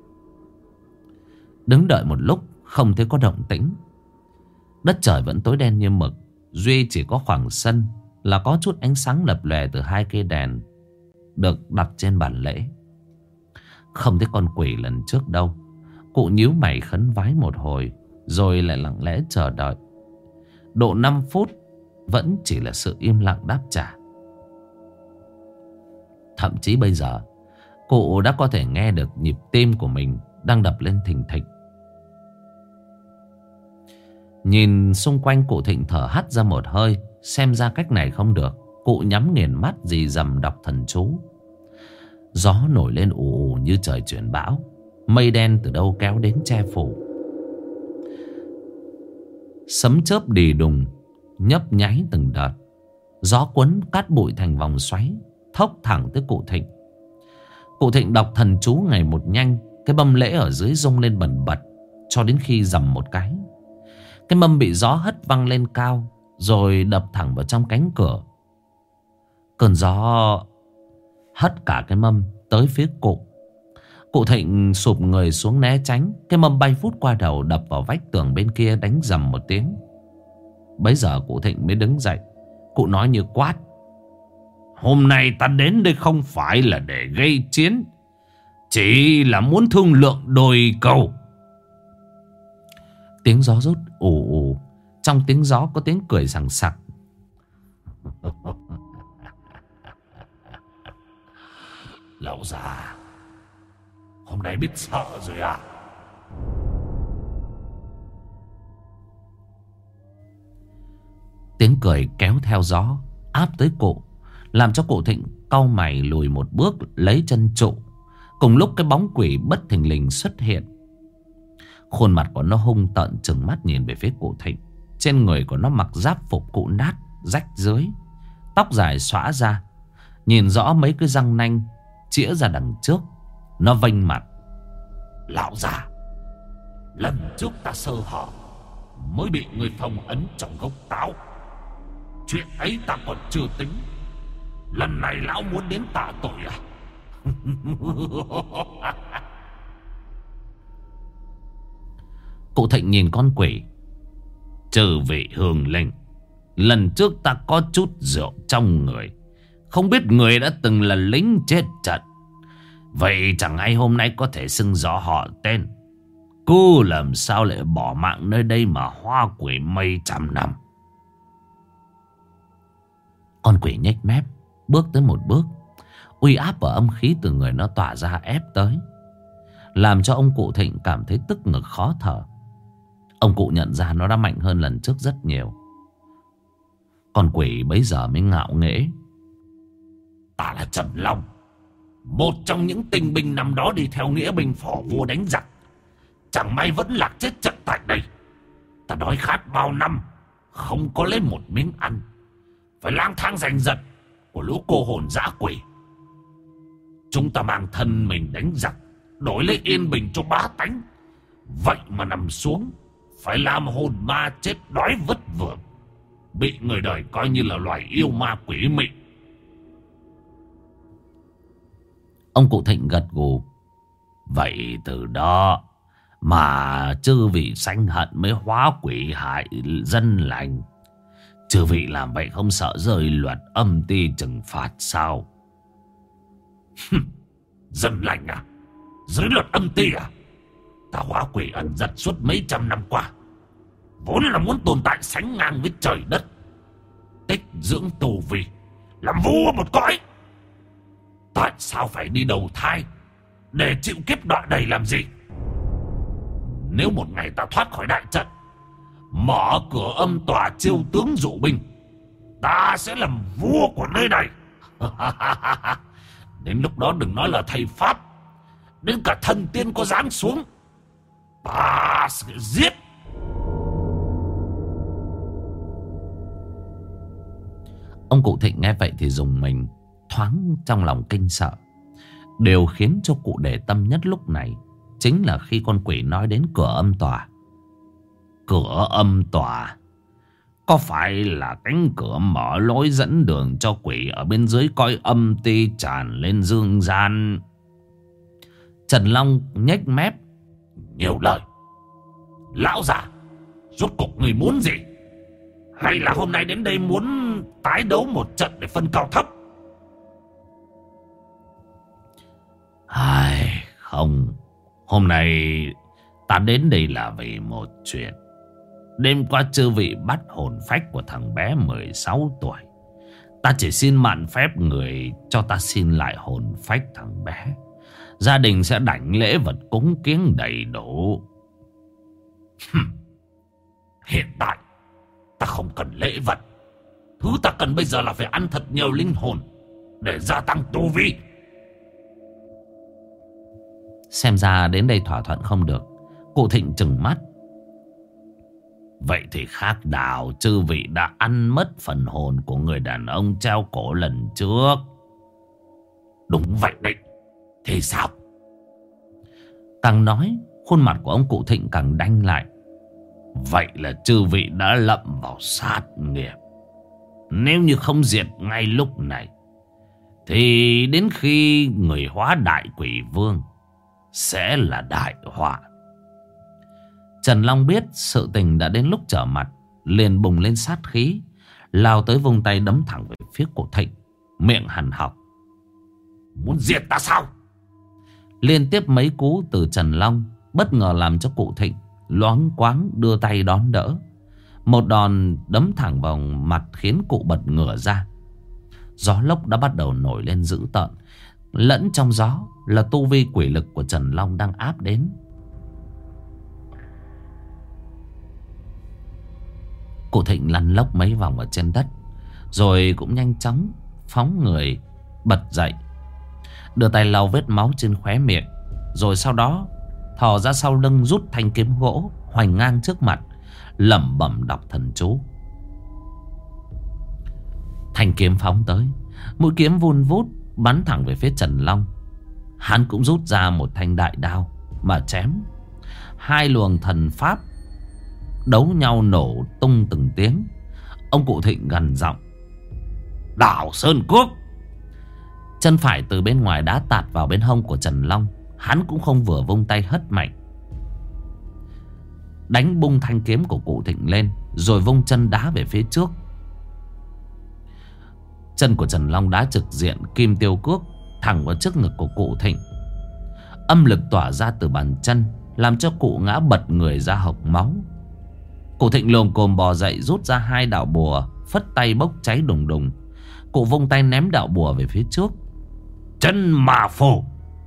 Đứng đợi một lúc không thấy có động tĩnh. Đất trời vẫn tối đen như mực. Duy chỉ có khoảng sân là có chút ánh sáng lập lòe từ hai cây đèn được đặt trên bàn lễ. Không thấy con quỷ lần trước đâu. Cụ nhíu mày khấn vái một hồi, rồi lại lặng lẽ chờ đợi. Độ 5 phút vẫn chỉ là sự im lặng đáp trả. Thậm chí bây giờ cụ đã có thể nghe được nhịp tim của mình đang đập lên thình thịch. Nhìn xung quanh, cụ Thịnh thở hắt ra một hơi. Xem ra cách này không được. Cụ nhắm nghiền mắt rì rầm đọc thần chú. Gió nổi lên ù ù như trời chuyển bão. Mây đen từ đâu kéo đến che phủ. Sấm chớp đì đùng nhấp nháy từng đợt. Gió cuốn cát bụi thành vòng xoáy, thốc thẳng tới cụ Thịnh. Cụ Thịnh đọc thần chú ngày một nhanh. Cái mâm lễ ở dưới rung lên bần bật, cho đến khi rầm một cái, cái mâm bị gió hất văng lên cao, rồi đập thẳng vào trong cánh cửa. Cơn gió hất cả cái mâm tới phía cụ. Cụ Thịnh sụp người xuống né tránh. Cái mâm bay vút qua đầu, đập vào vách tường bên kia, đánh rầm một tiếng. Bấy giờ cụ Thịnh mới đứng dậy. Cụ nói như quát: "Hôm nay ta đến đây không phải là để gây chiến, chỉ là muốn thương lượng đôi câu." Tiếng gió rút ù ù. Trong tiếng gió có tiếng cười sằng sặc. "Lão già, hôm nay biết sợ rồi à?" Tiếng cười kéo theo gió áp tới cụ, làm cho cụ Thịnh cau mày lùi một bước lấy chân trụ. Cùng lúc cái bóng quỷ bất thình lình xuất hiện. Khuôn mặt của nó hung tợn trừng mắt nhìn về phía cụ Thịnh. Trên người của nó mặc giáp phục cụ nát rách dưới, tóc dài xõa ra, nhìn rõ mấy cái răng nanh chĩa ra đằng trước. Nó vênh mặt: "Lão già, lần trước ta sơ hở mới bị người phong ấn trong gốc táo. Chuyện ấy ta còn chưa tính. Lần này lão muốn đến tạ tội à?" Cụ Thịnh nhìn con quỷ: "Trừ vị hương linh, lần trước ta có chút rượu trong người, Không biết người đã từng là lính chết trận. Vậy chẳng hay hôm nay có thể xưng rõ họ tên. Cô làm sao lại bỏ mạng nơi đây mà hóa quỷ mấy trăm năm? Con quỷ nhếch mép, bước tới một bước. Uy áp và âm khí từ người nó tỏa ra ép tới, làm cho ông cụ Thịnh cảm thấy tức ngực khó thở. Ông cụ nhận ra nó đã mạnh hơn lần trước rất nhiều. Con quỷ bấy giờ mới ngạo nghễ: Ta là Trần Long, một trong những tinh binh năm đó đi theo nghĩa binh phò vua đánh giặc. Chẳng may vẫn lạc chết trận tại đây. Ta đói khát bao năm, không có lấy một miếng ăn, phải lang thang giành giật của lũ cô hồn dã quỷ. Chúng ta mang thân mình đánh giặc, đổi lấy yên bình cho bá tánh. Vậy mà nằm xuống, phải làm hồn ma chết đói vất vưởng, bị người đời coi như là loài yêu ma quỷ mị. Ông cụ Thịnh gật gù: Vậy từ đó mà chư vị sanh hận mới hóa quỷ hại dân lành. Chư vị làm vậy không sợ rơi luật âm ti trừng phạt sao? Dân lành à? Dưới luật âm ti à? Ta hóa quỷ ẩn giật suốt mấy trăm năm qua, vốn là muốn tồn tại sánh ngang với trời đất, tích dưỡng tù vi, làm vua một cõi. Tại sao phải đi đầu thai để chịu kiếp đọa đầy làm gì? Nếu một ngày ta thoát khỏi đại trận, mở cửa âm tòa chiêu tướng dụ binh, ta sẽ làm vua của nơi này. Đến lúc đó đừng nói là thầy pháp, đến cả thần tiên có giáng xuống, ta sẽ giết. Ông cụ Thịnh nghe vậy thì rùng mình, thoáng trong lòng kinh sợ. Điều khiến cho cụ để tâm nhất lúc này chính là khi con quỷ nói đến cửa âm tòa. Cửa âm tòa có phải là cánh cửa mở lối dẫn đường cho quỷ ở bên dưới cõi âm ti tràn lên dương gian? Trần Long nhếch mép: Nhiều lời. Lão già, rốt cuộc người muốn gì? Hay là hôm nay đến đây muốn tái đấu một trận để phân cao thấp? Không, hôm nay ta đến đây là vì một chuyện. Đêm qua chư vị bắt hồn phách của thằng bé 16 tuổi. Ta chỉ xin mạn phép người cho ta xin lại hồn phách thằng bé. Gia đình sẽ đảnh lễ vật cúng kiếng đầy đủ. Hiện tại ta không cần lễ vật. Thứ ta cần bây giờ là phải ăn thật nhiều linh hồn để gia tăng tu vi. Xem ra đến đây thỏa thuận không được. Cụ Thịnh trừng mắt: Vậy thì khác nào chư vị đã ăn mất phần hồn của người đàn ông treo cổ lần trước. Đúng vậy đấy. Thì sao? Càng nói, khuôn mặt của ông cụ Thịnh càng đanh lại. Vậy là chư vị đã lậm vào sát nghiệp. Nếu như không diệt ngay lúc này, thì đến khi người hóa đại quỷ vương sẽ là đại họa. Trần Long biết sự tình đã đến lúc trở mặt, liền bùng lên sát khí, lao tới vung tay đấm thẳng về phía cụ Thịnh, miệng hằn học: Muốn diệt ta sao? Liên tiếp mấy cú từ Trần Long bất ngờ làm cho cụ Thịnh loáng quáng đưa tay đón đỡ. Một đòn đấm thẳng vào mặt khiến cụ bật ngửa ra. Gió lốc đã bắt đầu nổi lên dữ tợn, lẫn trong gió là tu vi quỷ lực của Trần Long đang áp đến. Cụ Thịnh lăn lóc mấy vòng ở trên đất, rồi cũng nhanh chóng phóng người bật dậy, đưa tay lau vết máu trên khóe miệng, rồi sau đó thò ra sau lưng rút thanh kiếm gỗ hoành ngang trước mặt, lẩm bẩm đọc thần chú. Thanh kiếm phóng tới, mũi kiếm vun vút bắn thẳng về phía Trần Long. Hắn cũng rút ra một thanh đại đao mà chém. Hai luồng thần pháp đấu nhau nổ tung từng tiếng. Ông cụ Thịnh gằn giọng: Đảo Sơn Quốc! Chân phải từ bên ngoài đã tạt vào bên hông của Trần Long. Hắn cũng không vừa vung tay hất mạnh, đánh bung thanh kiếm của cụ Thịnh lên, rồi vung chân đá về phía trước. Chân của Trần Long đá trực diện kim tiêu cước thẳng vào trước ngực của cụ Thịnh. Âm lực tỏa ra từ bàn chân, làm cho cụ ngã bật người ra hộc máu. Cụ Thịnh lồm cồm bò dậy, rút ra 2 đạo bùa, phất tay bốc cháy đùng đùng. Cụ vung tay ném đạo bùa về phía trước. Chân mà phù.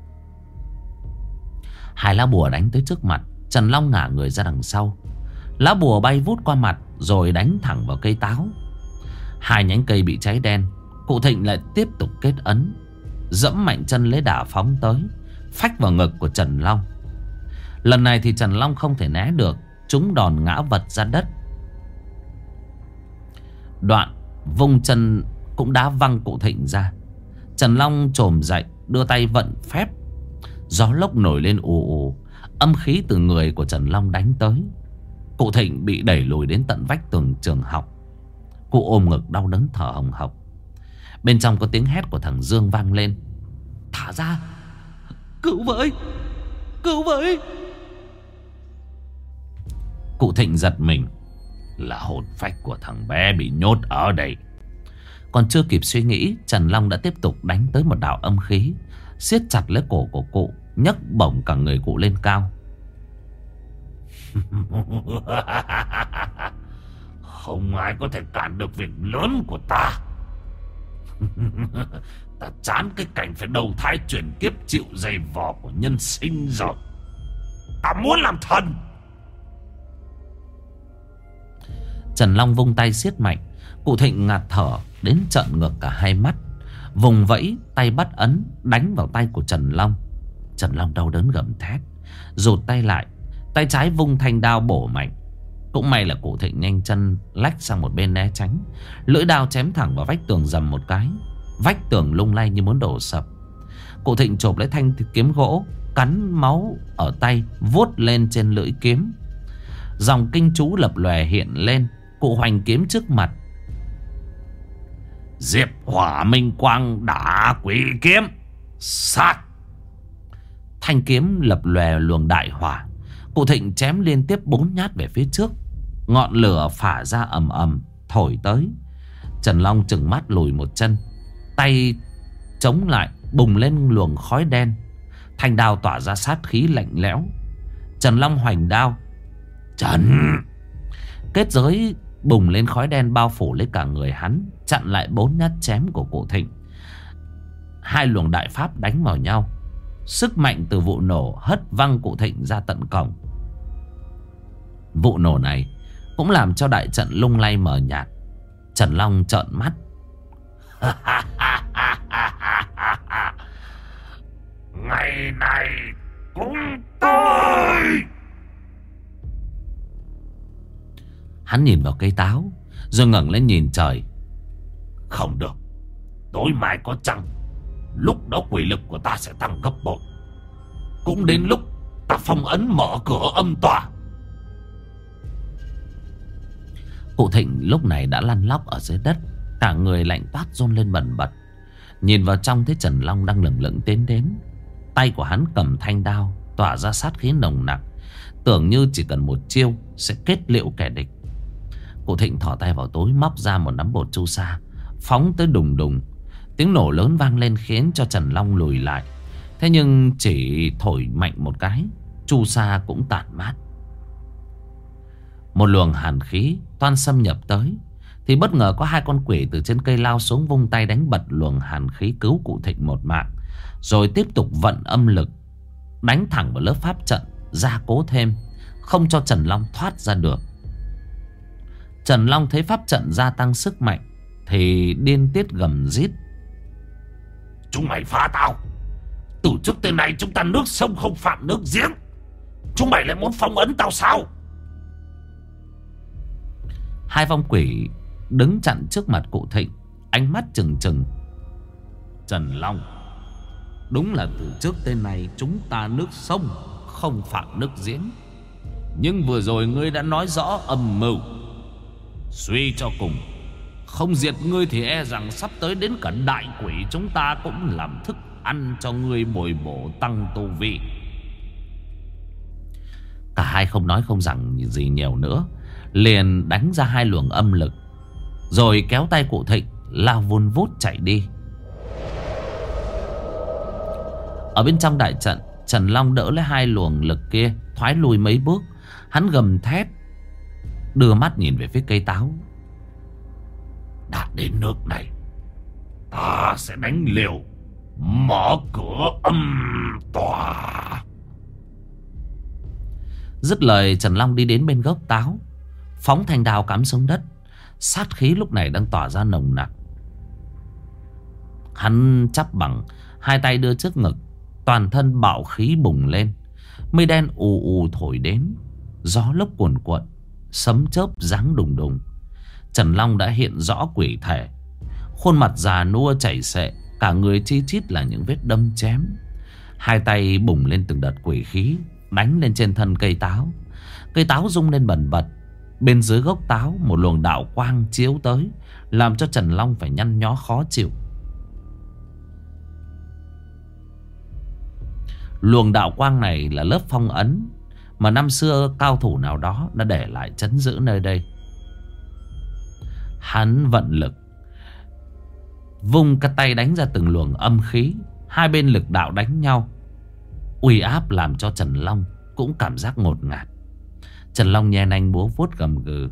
2 lá bùa đánh tới trước mặt. Trần Long ngả người ra đằng sau. Lá bùa bay vút qua mặt rồi đánh thẳng vào cây táo. 2 nhánh cây bị cháy đen. Cụ Thịnh lại tiếp tục kết ấn, dẫm mạnh chân lấy đà phóng tới, phách vào ngực của Trần Long. Lần này thì Trần Long không thể né được, trúng đòn ngã vật ra đất. Đoạn vung chân cũng đá văng cụ Thịnh ra. Trần Long chồm dậy, đưa tay vận phép. Gió lốc nổi lên ù ù, âm khí từ người của Trần Long đánh tới. Cụ Thịnh bị đẩy lùi đến tận vách tường trường học. Cụ ôm ngực đau đớn thở hồng hộc. Bên trong có tiếng hét của thằng Dương vang lên: "Thả ra! Cứu với! Cứu với!" Cụ Thịnh giật mình. Là hồn phách của thằng bé bị nhốt ở đây. Còn chưa kịp suy nghĩ, Trần Long đã tiếp tục đánh tới một đạo âm khí, siết chặt lấy cổ của cụ, nhấc bổng cả người cụ lên cao. Không ai có thể cản được việc lớn của ta. Ta chán cái cảnh phải đầu thai chuyển kiếp chịu dày vò của nhân sinh rồi. Ta muốn làm thần. Trần Long vung tay siết mạnh. Cụ Thịnh ngạt thở đến trợn ngược cả 2 mắt, vùng vẫy tay bắt ấn đánh vào tay của Trần Long. Trần Long đau đớn gầm thét, rụt tay lại, tay trái vung thanh đao bổ mạnh. Cũng may là cụ Thịnh nhanh chân lách sang một bên né tránh. Lưỡi đao chém thẳng vào vách tường rầm một cái. Vách tường lung lay như muốn đổ sập. Cụ Thịnh chộp lấy thanh kiếm gỗ, cắn máu ở tay, vuốt lên trên lưỡi kiếm. Dòng kinh chú lập lòe hiện lên. Cụ hoành kiếm trước mặt: Diệp Hỏa Minh Quang đả quỷ kiếm, sát. Thanh kiếm lập lòe luồng đại hỏa. Cụ Thịnh chém liên tiếp 4 nhát về phía trước. Ngọn lửa phả ra ầm ầm thổi tới. Trần Long trừng mắt lùi một chân, tay chống lại, bùng lên luồng khói đen. Thanh đao tỏa ra sát khí lạnh lẽo. Trần Long hoành đao, Trần. kết giới bùng lên khói đen bao phủ lấy cả người hắn, chặn lại 4 nhát chém của cụ Thịnh. 2 luồng đại pháp đánh vào nhau. Sức mạnh từ vụ nổ hất văng cụ Thịnh ra tận cổng. Vụ nổ này cũng làm cho đại trận lung lay mờ nhạt. Trần Long trợn mắt. Ngày này cũng tới. Hắn nhìn vào cây táo, rồi ngẩng lên nhìn trời. Không được, tối mai có trăng, lúc đó quỷ lực của ta sẽ tăng gấp bội. Cũng đến lúc ta phong ấn mở cửa âm tòa. Cụ Thịnh lúc này đã lăn lóc ở dưới đất, cả người lạnh toát run lên bần bật. Nhìn vào trong thấy Trần Long đang lững lững tiến đến. Tay của hắn cầm thanh đao, tỏa ra sát khí nồng nặc, tưởng như chỉ cần một chiêu sẽ kết liễu kẻ địch. Cụ Thịnh thò tay vào túi, móc ra một nắm bột chu sa, phóng tới đùng đùng. Tiếng nổ lớn vang lên khiến cho Trần Long lùi lại. Thế nhưng chỉ thổi mạnh một cái, chu sa cũng tản mát. Một luồng hàn khí toan xâm nhập tới, thì bất ngờ có 2 con quỷ từ trên cây lao xuống, vung tay đánh bật luồng hàn khí cứu cụ Thịnh một mạng. Rồi tiếp tục vận âm lực đánh thẳng vào lớp pháp trận, gia cố thêm, không cho Trần Long thoát ra được. Trần Long thấy pháp trận gia tăng sức mạnh thì điên tiết gầm rít: Chúng mày phá tao. Từ trước tới nay chúng ta nước sông không phạm nước giếng. Chúng mày lại muốn phong ấn tao sao? 2 vong quỷ đứng chặn trước mặt cụ Thịnh, ánh mắt trừng trừng: Trần Long, đúng là từ trước tới nay chúng ta nước sông không phạm nước giếng. Nhưng vừa rồi ngươi đã nói rõ âm mưu. Suy cho cùng, không diệt ngươi thì e rằng sắp tới đến cả đại quỷ chúng ta cũng làm thức ăn cho ngươi bồi bổ tăng tu vị. Cả hai không nói không rằng gì nhiều nữa, liền đánh ra 2 luồng âm lực, rồi kéo tay cụ Thịnh lao vun vút chạy đi. Ở bên trong đại trận, Trần Long đỡ lấy hai luồng lực kia, thoái lùi mấy bước. Hắn gầm thét, đưa mắt nhìn về phía cây táo. Đã đến nước này, ta sẽ đánh liều, mở cửa âm tòa. Dứt lời, Trần Long đi đến bên gốc táo, phóng thanh đao cắm xuống đất. Sát khí lúc này đang tỏa ra nồng nặc. Hắn chắp bằng, hai tay đưa trước ngực, toàn thân bạo khí bùng lên. Mây đen ù ù thổi đến, gió lốc cuồn cuộn, sấm chớp giáng đùng đùng. Trần Long đã hiện rõ quỷ thể, khuôn mặt già nua chảy xệ, cả người chi chít là những vết đâm chém. Hai tay bùng lên từng đợt quỷ khí, đánh lên trên thân cây táo. Cây táo rung lên bần bật. Bên dưới gốc táo, một luồng đạo quang chiếu tới, làm cho Trần Long phải nhăn nhó khó chịu. Luồng đạo quang này là lớp phong ấn mà năm xưa cao thủ nào đó đã để lại trấn giữ nơi đây. Hắn vận lực, vung cái tay đánh ra từng luồng âm khí. Hai bên lực đạo đánh nhau, uy áp làm cho Trần Long cũng cảm giác ngột ngạt. Trần Long nhe nanh búa vuốt gầm gừ.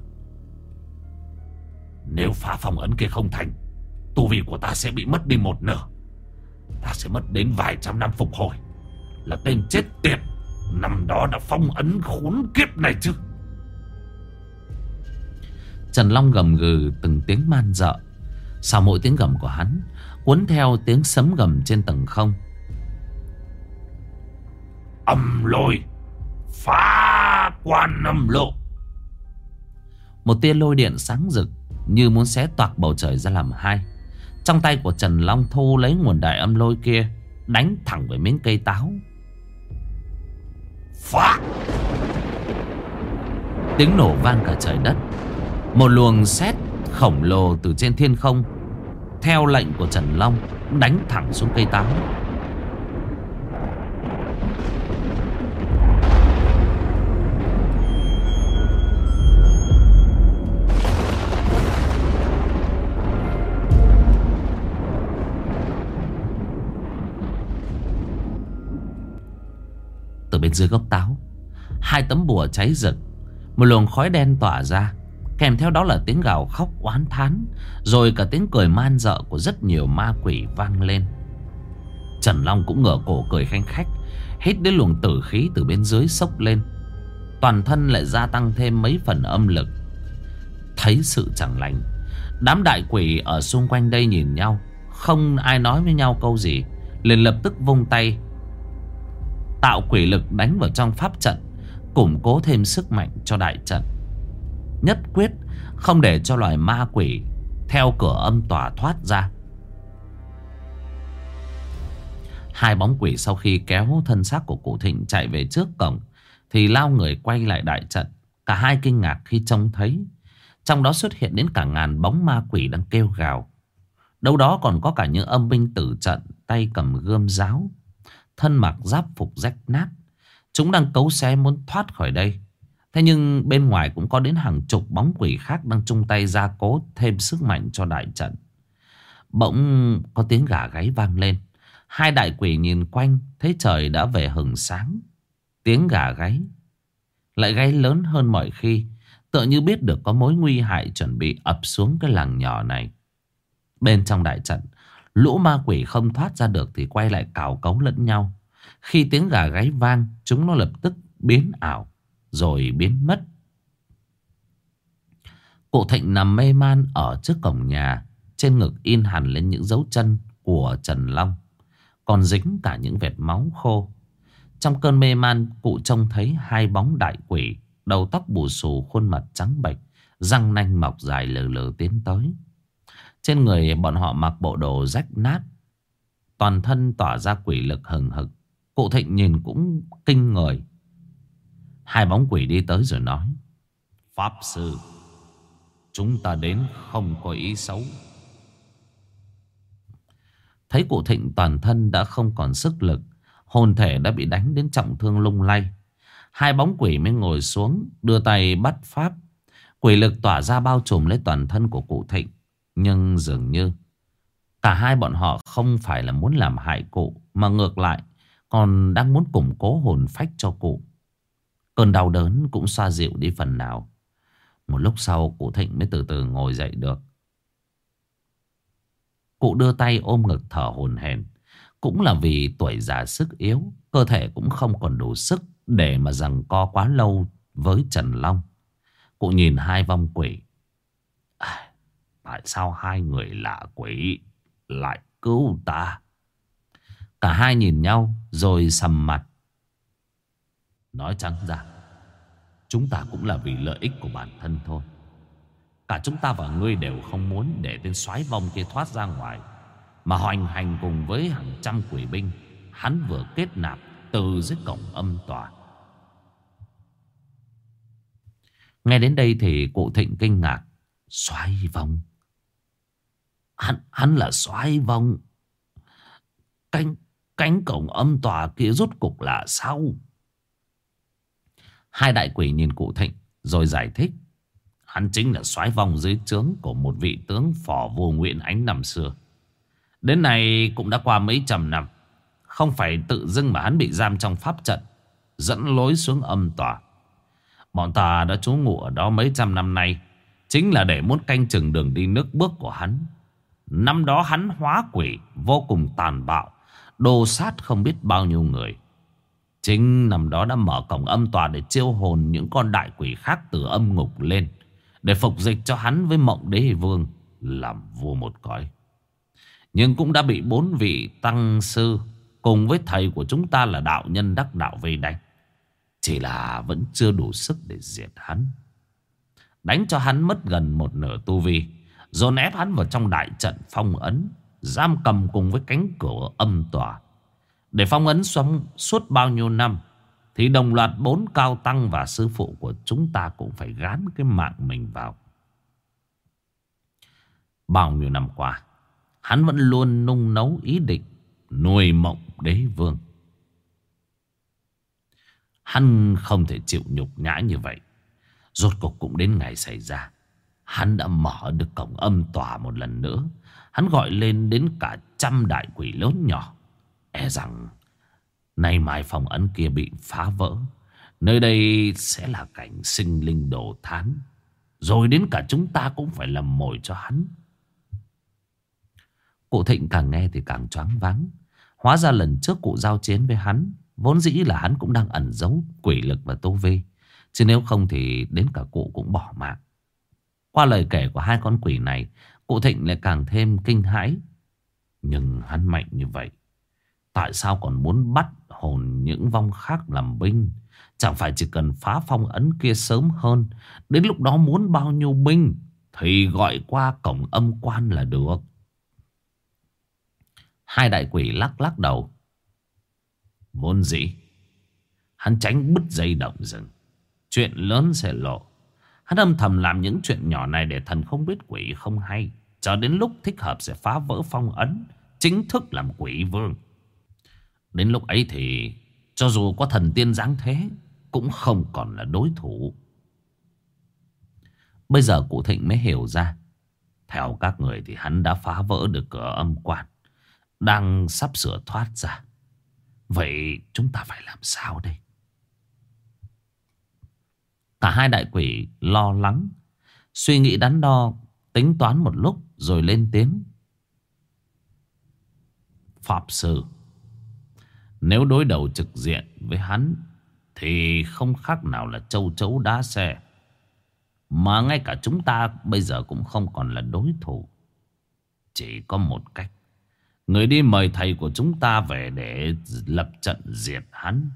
Nếu phá phong ấn kia không thành, tu vi của ta sẽ bị mất đi một nửa. Ta sẽ mất đến vài trăm năm phục hồi. Là tên chết tiệt năm đó đã phong ấn khốn kiếp này chứ. Trần Long gầm gừ từng tiếng man dợ. Sau mỗi tiếng gầm của hắn, cuốn theo tiếng sấm gầm trên tầng không. Âm lôi, phá quan âm lộ. Một tia lôi điện sáng rực như muốn xé toạc bầu trời ra làm hai. Trong tay của Trần Long thu lấy nguồn đại âm lôi kia, đánh thẳng về miếng cây táo. Phá! Tiếng nổ vang cả trời đất. Một luồng sét khổng lồ từ trên thiên không, theo lệnh của Trần Long, đánh thẳng xuống cây táo. Từ bên dưới gốc táo, hai tấm bùa cháy rực, một luồng khói đen tỏa ra, kèm theo đó là tiếng gào khóc oán thán, rồi cả tiếng cười man dợ của rất nhiều ma quỷ vang lên. Trần Long cũng ngửa cổ cười khanh khách, hít đến luồng tử khí từ bên dưới xốc lên. Toàn thân lại gia tăng thêm mấy phần âm lực. Thấy sự chẳng lành, đám đại quỷ ở xung quanh đây nhìn nhau, không ai nói với nhau câu gì, liền lập tức vung tay tạo quỷ lực đánh vào trong pháp trận, củng cố thêm sức mạnh cho đại trận. Nhất quyết không để cho loài ma quỷ theo cửa âm tòa thoát ra. Hai bóng quỷ sau khi kéo thân xác của cụ Thịnh chạy về trước cổng thì lao người quay lại đại trận. Cả hai kinh ngạc khi trông thấy trong đó xuất hiện đến cả ngàn bóng ma quỷ đang kêu gào. Đâu đó còn có cả những âm binh tử trận, tay cầm gươm giáo, thân mặc giáp phục rách nát. Chúng đang cấu xé muốn thoát khỏi đây. Thế nhưng bên ngoài cũng có đến hàng chục bóng quỷ khác đang chung tay gia cố thêm sức mạnh cho đại trận. Bỗng có tiếng gà gáy vang lên. Hai đại quỷ nhìn quanh, thấy trời đã về hừng sáng. Tiếng gà gáy lại gáy lớn hơn mọi khi, tựa như biết được có mối nguy hại chuẩn bị ập xuống cái làng nhỏ này. Bên trong đại trận, lũ ma quỷ không thoát ra được thì quay lại cào cấu lẫn nhau. Khi tiếng gà gáy vang, chúng nó lập tức biến ảo rồi biến mất. Cụ Thịnh nằm mê man ở trước cổng nhà. Trên ngực in hẳn lên những dấu chân của Trần Long, còn dính cả những vệt máu khô. Trong cơn mê man, cụ trông thấy hai bóng đại quỷ, đầu tóc bù xù, khuôn mặt trắng bệch, răng nanh mọc dài lờ lờ tiến tới. Trên người bọn họ mặc bộ đồ rách nát, toàn thân tỏa ra quỷ lực hừng hực. Cụ Thịnh nhìn cũng kinh người. Hai bóng quỷ đi tới rồi nói: Pháp sư, chúng ta đến không có ý xấu. Thấy cụ Thịnh toàn thân đã không còn sức lực, hồn thể đã bị đánh đến trọng thương lung lay, hai bóng quỷ mới ngồi xuống, đưa tay bắt pháp. Quỷ lực tỏa ra bao trùm lấy toàn thân của cụ Thịnh. Nhưng dường như cả hai bọn họ không phải là muốn làm hại cụ, mà ngược lại còn đang muốn củng cố hồn phách cho cụ. Cơn đau đớn cũng xoa dịu đi phần nào. Một lúc sau cụ Thịnh mới từ từ ngồi dậy được. Cụ đưa tay ôm ngực thở hổn hển. Cũng là vì tuổi già sức yếu, cơ thể cũng không còn đủ sức để mà giằng co quá lâu với Trần Long. Cụ nhìn hai vong quỷ. Tại sao hai người lạ quỷ lại cứu ta? Cả hai nhìn nhau rồi sầm mặt. Nói trắng ra, chúng ta cũng là vì lợi ích của bản thân thôi. Cả chúng ta và ngươi đều không muốn để tên soái vong kia thoát ra ngoài, mà hoành hành cùng với hàng trăm quỷ binh hắn vừa kết nạp từ dưới cổng âm tòa. Nghe đến đây thì cụ Thịnh kinh ngạc. Soái vong? Hắn là soái vong? Cánh cổng âm tòa kia rốt cục là sao? Hai đại quỷ nhìn cụ Thịnh rồi giải thích. Hắn chính là soái vong dưới trướng của một vị tướng phò vua Nguyễn Ánh năm xưa. Đến nay cũng đã qua mấy trăm năm. Không phải tự dưng mà hắn bị giam trong pháp trận, dẫn lối xuống âm tòa. Bọn ta đã trú ngụ ở đó mấy trăm năm nay, chính là để muốn canh chừng đường đi nước bước của hắn. Năm đó hắn hóa quỷ vô cùng tàn bạo, đồ sát không biết bao nhiêu người. Chính năm đó đã mở cổng âm tòa để chiêu hồn những con đại quỷ khác từ âm ngục lên, để phục dịch cho hắn với Mộng Đế Vương làm vua một cõi. Nhưng cũng đã bị 4 vị tăng sư cùng với thầy của chúng ta là đạo nhân đắc đạo vây đánh. Chỉ là vẫn chưa đủ sức để diệt hắn. Đánh cho hắn mất gần một nửa tu vi, dồn ép hắn vào trong đại trận phong ấn, giam cầm cùng với cánh cửa âm tòa. Để phong ấn xong suốt bao nhiêu năm thì đồng loạt 4 cao tăng và sư phụ của chúng ta cũng phải gán cái mạng mình vào. Bao nhiêu năm qua, hắn vẫn luôn nung nấu ý định nuôi Mộng Đế Vương. Hắn không thể chịu nhục nhã như vậy. Rốt cuộc cũng đến ngày xảy ra. Hắn đã mở được cổng âm tòa một lần nữa. Hắn gọi lên đến cả trăm đại quỷ lớn nhỏ. E rằng nay mai phòng ấn kia bị phá vỡ, nơi đây sẽ là cảnh sinh linh đồ thán. Rồi đến cả chúng ta cũng phải làm mồi cho hắn. Cụ Thịnh càng nghe thì càng choáng váng. Hóa ra lần trước cụ giao chiến với hắn, vốn dĩ là hắn cũng đang ẩn giấu quỷ lực và tu vi. Chứ nếu không thì đến cả cụ cũng bỏ mạng. Qua lời kể của hai con quỷ này, cụ Thịnh lại càng thêm kinh hãi. Nhưng hắn mạnh như vậy, tại sao còn muốn bắt hồn những vong khác làm binh? Chẳng phải chỉ cần phá phong ấn kia sớm hơn, đến lúc đó muốn bao nhiêu binh thì gọi qua cổng âm quan là được. Hai đại quỷ lắc lắc đầu. Vốn dĩ hắn tránh bứt dây động rừng, chuyện lớn sẽ lộ. Hắn âm thầm làm những chuyện nhỏ này để thần không biết quỷ không hay. Chờ đến lúc thích hợp sẽ phá vỡ phong ấn, chính thức làm quỷ vương. Đến lúc ấy thì cho dù có thần tiên giáng thế cũng không còn là đối thủ. Bây giờ cụ Thịnh mới hiểu ra. Theo các người thì hắn đã phá vỡ được cửa âm quan, đang sắp sửa thoát ra. Vậy chúng ta phải làm sao đây? Cả hai đại quỷ lo lắng, suy nghĩ đắn đo, tính toán một lúc rồi lên tiếng. Pháp sư, nếu đối đầu trực diện với hắn thì không khác nào là châu chấu đá xe. Mà ngay cả chúng ta bây giờ cũng không còn là đối thủ. Chỉ có một cách. Người đi mời thầy của chúng ta về để lập trận diệt hắn.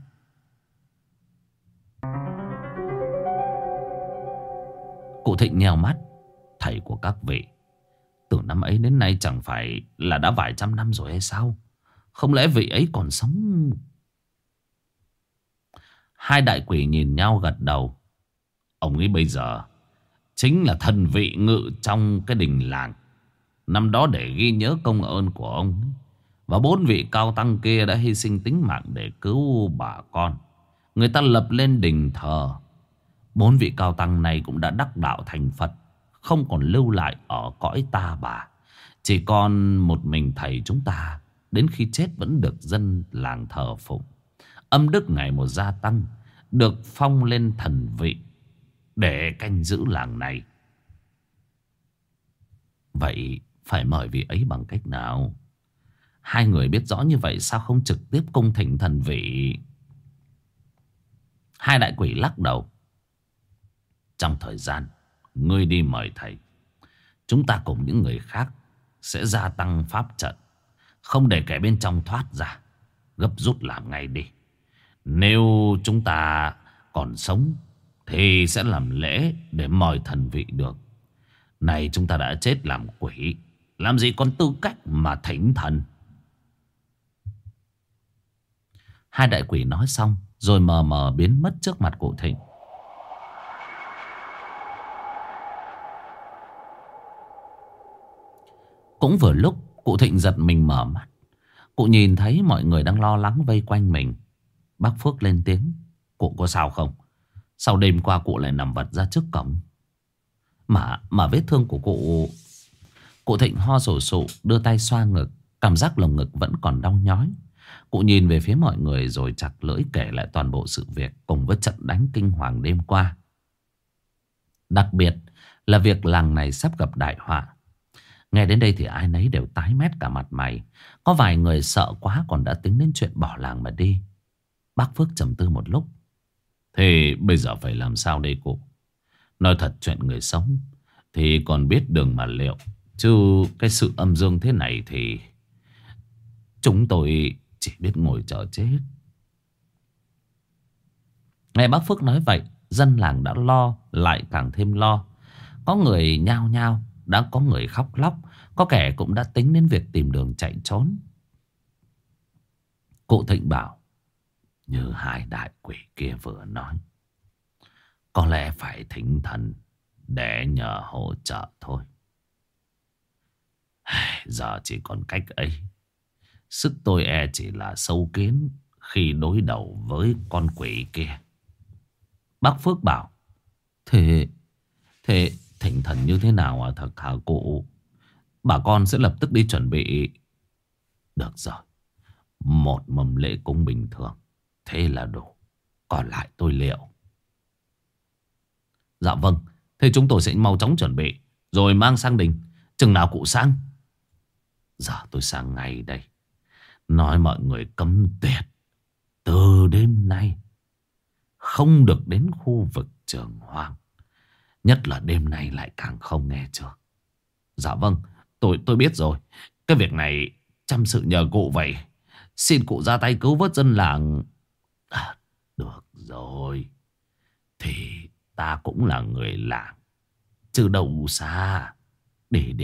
Cụ Thịnh nheo mắt. Thầy của các vị, từ năm ấy đến nay chẳng phải là đã vài trăm năm rồi hay sao? Không lẽ vị ấy còn sống? Hai đại quỷ nhìn nhau gật đầu. Ông ấy bây giờ chính là thần vị ngự trong cái đình làng. Năm đó để ghi nhớ công ơn của ông, và 4 vị cao tăng kia đã hy sinh tính mạng để cứu bà con. Người ta lập lên đình thờ. 4 vị cao tăng này cũng đã đắc đạo thành Phật, không còn lưu lại ở cõi ta bà. Chỉ còn một mình thầy chúng ta, đến khi chết vẫn được dân làng thờ phụng. Âm đức ngày một gia tăng, được phong lên thần vị để canh giữ làng này. Vậy phải mời vị ấy bằng cách nào? Hai người biết rõ như vậy sao không trực tiếp cung thỉnh thần vị? Hai đại quỷ lắc đầu. Trong thời gian ngươi đi mời thầy, chúng ta cùng những người khác sẽ gia tăng pháp trận, không để kẻ bên trong thoát ra. Gấp rút làm ngay đi. Nếu chúng ta còn sống thì sẽ làm lễ để mời thần vị được. Này chúng ta đã chết làm quỷ, làm gì còn tư cách mà thỉnh thần. Hai đại quỷ nói xong rồi mờ mờ biến mất trước mặt cụ Thịnh. Cũng vừa lúc cụ Thịnh giật mình mở mắt. Cụ nhìn thấy mọi người đang lo lắng vây quanh mình. Bác Phước lên tiếng. Cụ có sao không? Sao đêm qua cụ lại nằm vật ra trước cổng? Mà vết thương của cụ... Cụ Thịnh ho sổ sụ, đưa tay xoa ngực. Cảm giác lồng ngực vẫn còn đau nhói. Cụ nhìn về phía mọi người rồi chặt lưỡi kể lại toàn bộ sự việc cùng với trận đánh kinh hoàng đêm qua. Đặc biệt là việc làng này sắp gặp đại họa. Nghe đến đây thì ai nấy đều tái mét cả mặt mày. Có vài người sợ quá còn đã tính đến chuyện bỏ làng mà đi. Bác Phước trầm tư một lúc. Thế bây giờ phải làm sao đây cụ? Nói thật, chuyện người sống thì còn biết đường mà liệu. Chứ cái sự âm dương thế này thì chúng tôi chỉ biết ngồi chờ chết. Nghe bác Phước nói vậy, dân làng đã lo lại càng thêm lo. Có người nhao nhao, đã có người khóc lóc, có kẻ cũng đã tính đến việc tìm đường chạy trốn. Cụ Thịnh bảo, như hai đại quỷ kia vừa nói, có lẽ phải thỉnh thần để nhờ hỗ trợ thôi. Giờ chỉ còn cách ấy. Sức tôi e chỉ là sâu kiến khi đối đầu với con quỷ kia. Bác Phước bảo, Thế thỉnh thần như thế nào à thật hả cụ? Bà con sẽ lập tức đi chuẩn bị. Được rồi, một mâm lễ cúng bình thường, thế là đủ. Còn lại tôi liệu. Dạ vâng, thế chúng tôi sẽ mau chóng chuẩn bị rồi mang sang đình. Chừng nào cụ sang? Giờ tôi sang ngay đây. Nói mọi người cấm tuyệt, từ đêm nay không được đến khu vực Trường Hoang. Nhất là đêm nay lại càng không, nghe chưa? Dạ vâng, tôi biết rồi. Cái việc này chăm sự nhờ cụ vậy. Xin cụ ra tay cứu vớt dân làng. Được rồi, thì ta cũng là người làng, chứ đâu xa. Đi.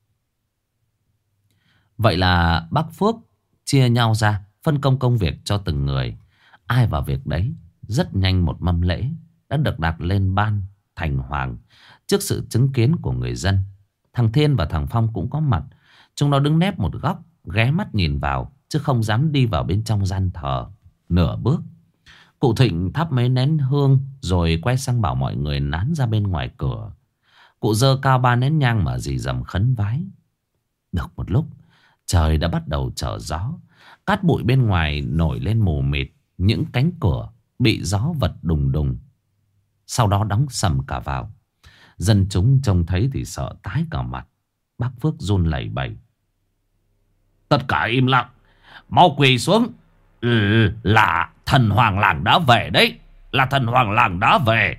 Vậy là bác Phước chia nhau ra, phân công công việc cho từng người. Ai vào việc đấy. Rất nhanh một mâm lễ đã được đặt lên ban thành hoàng trước sự chứng kiến của người dân. Thằng Thiên và thằng Phong cũng có mặt. Chúng nó đứng nép một góc, ghé mắt nhìn vào, chứ không dám đi vào bên trong gian thờ nửa bước. Cụ Thịnh thắp mấy nén hương rồi quay sang bảo mọi người nán ra bên ngoài cửa. Cụ giơ cao 3 nén nhang mà rì rầm khấn vái. Được một lúc, trời đã bắt đầu trở gió. Cát bụi bên ngoài nổi lên mù mịt. Những cánh cửa bị gió vật đùng đùng, sau đó đóng sầm cả vào. Dân chúng trông thấy thì sợ tái cả mặt. Bác Phước run lẩy bẩy. Tất cả im lặng, mau quỳ xuống. Là thần hoàng làng đã về đấy. Là thần hoàng làng đã về.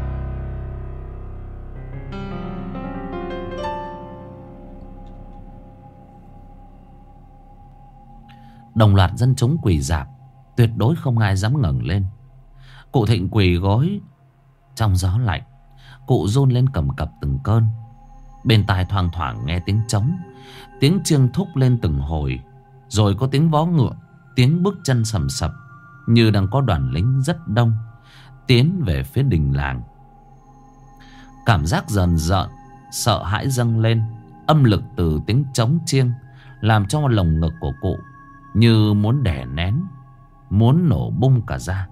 Đồng loạt dân chúng quỳ rạp, tuyệt đối không ai dám ngẩng lên. Cụ Thịnh quỳ gối trong gió lạnh. Cụ run lên cầm cập từng cơn. Bên tai thoang thoảng nghe tiếng trống, tiếng chiêng thúc lên từng hồi. Rồi có tiếng vó ngựa, tiếng bước chân sầm sập, như đang có đoàn lính rất đông tiến về phía đình làng. Cảm giác rờn rợn, sợ hãi dâng lên. Âm lực từ tiếng trống chiêng làm cho lồng ngực của cụ như muốn đè nén, muốn nổ bung cả ra.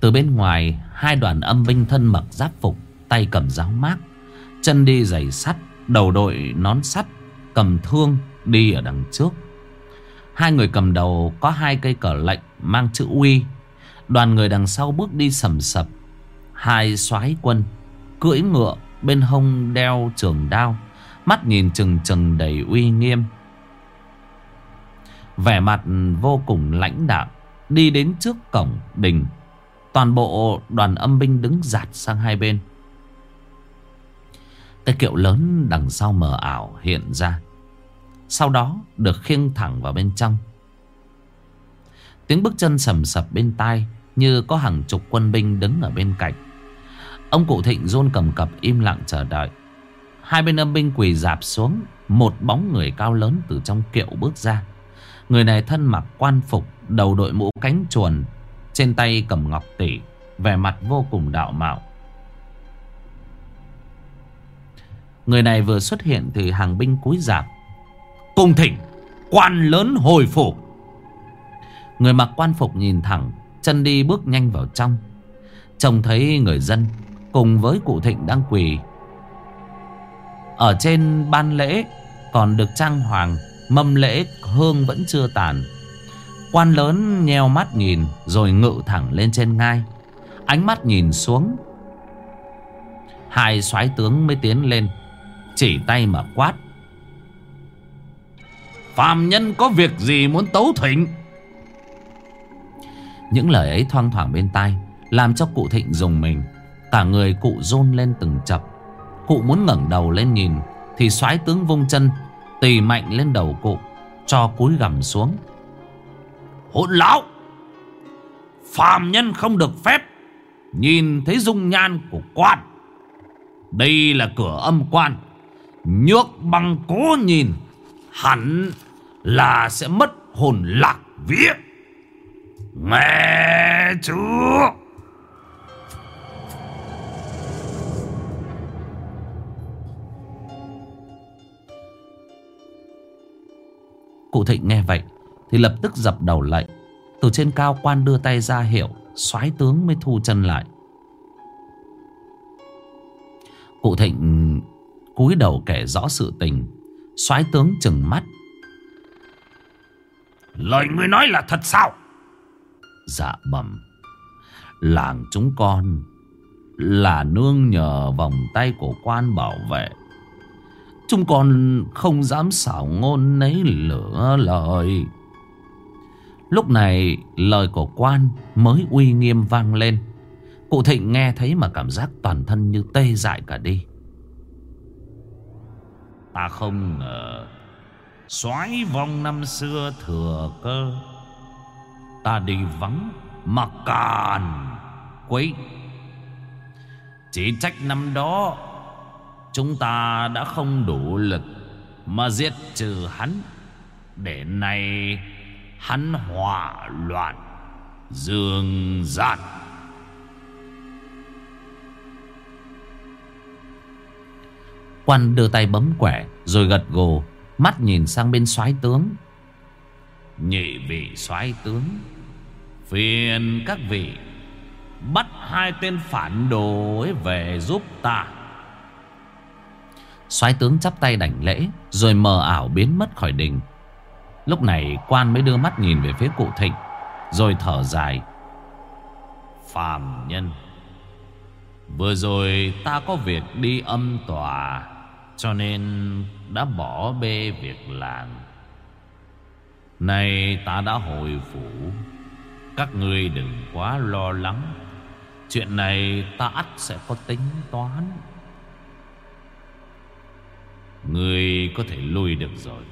Từ bên ngoài, hai đoàn âm binh thân mặc giáp phục, tay cầm giáo mác, chân đi giày sắt, đầu đội nón sắt, cầm thương đi ở đằng trước. Hai người cầm đầu có hai cây cờ lệnh mang chữ uy. Đoàn người đằng sau bước đi sầm sập. Hai soái quân cưỡi ngựa, bên hông đeo trường đao, mắt nhìn chừng chừng đầy uy nghiêm, vẻ mặt vô cùng lãnh đạm. Đi đến trước cổng đình, toàn bộ đoàn âm binh đứng dạt sang hai bên. Cái kiệu lớn đằng sau mờ ảo hiện ra, sau đó được khiêng thẳng vào bên trong. Tiếng bước chân sầm sập bên tai, như có hàng chục quân binh đứng ở bên cạnh. Ông cụ Thịnh run cầm cập im lặng chờ đợi. Hai bên âm binh quỳ rạp xuống. Một bóng người cao lớn từ trong kiệu bước ra. Người này thân mặc quan phục, đầu đội mũ cánh chuồn, trên tay cầm ngọc tỷ, vẻ mặt vô cùng đạo mạo. Người này vừa xuất hiện thì hàng binh cúi rạp. Cung thỉnh quan lớn hồi phủ. Người mặc quan phục nhìn thẳng, chân đi bước nhanh vào trong. Trông thấy người dân cùng với cụ Thịnh đang quỳ ở trên ban lễ, còn được trang hoàng, mâm lễ hương vẫn chưa tàn. Quan lớn nheo mắt nhìn, rồi ngự thẳng lên trên ngai, ánh mắt nhìn xuống. Hai soái tướng mới tiến lên, chỉ tay mà quát: phàm nhân có việc gì muốn tấu thỉnh? Những lời ấy thoang thoảng bên tai, làm cho cụ Thịnh rùng mình. Cả người cụ run lên từng chập. Cụ muốn ngẩng đầu lên nhìn, thì soái tướng vung chân tì mạnh lên đầu cụ, cho cúi gằm xuống. Hỗn lão! Phàm nhân không được phép nhìn thấy dung nhan của quan. Đây là cửa âm quan, nhược bằng cố nhìn, hẳn là sẽ mất hồn lạc vía. Nghe chưa? Cụ Thịnh nghe vậy thì lập tức dập đầu lạy. Từ trên cao quan đưa tay ra hiệu, soái tướng mới thu chân lại. Cụ Thịnh cúi đầu kể rõ sự tình. Soái tướng trừng mắt: lời ngươi nói là thật sao? Dạ bẩm, làng chúng con là nương nhờ vòng tay của quan bảo vệ. Chúng con không dám xảo ngôn nấy lửa lời. Lúc này lời của quan mới uy nghiêm vang lên. Cụ Thịnh nghe thấy mà cảm giác toàn thân như tê dại cả đi. Ta không ngờ soái vong năm xưa thừa cơ, ta đi vắng mà càn quấy. Chỉ trách năm đó chúng ta đã không đủ lực mà giết trừ hắn, để nay hắn hỏa loạn dương gian. Quan đưa tay bấm quẻ rồi gật gù, mắt nhìn sang bên soái tướng. Nhị vị soái tướng, phiền các vị bắt hai tên phản đồ ấy về giúp ta. Soái tướng chắp tay đảnh lễ rồi mờ ảo biến mất khỏi đình. Lúc này quan mới đưa mắt nhìn về phía cụ Thịnh, rồi thở dài: phàm nhân, vừa rồi ta có việc đi âm tòa, cho nên đã bỏ bê việc làng. Nay ta đã hồi phủ, các ngươi đừng quá lo lắng. Chuyện này ta ắt sẽ có tính toán. Ngươi có thể lui được rồi.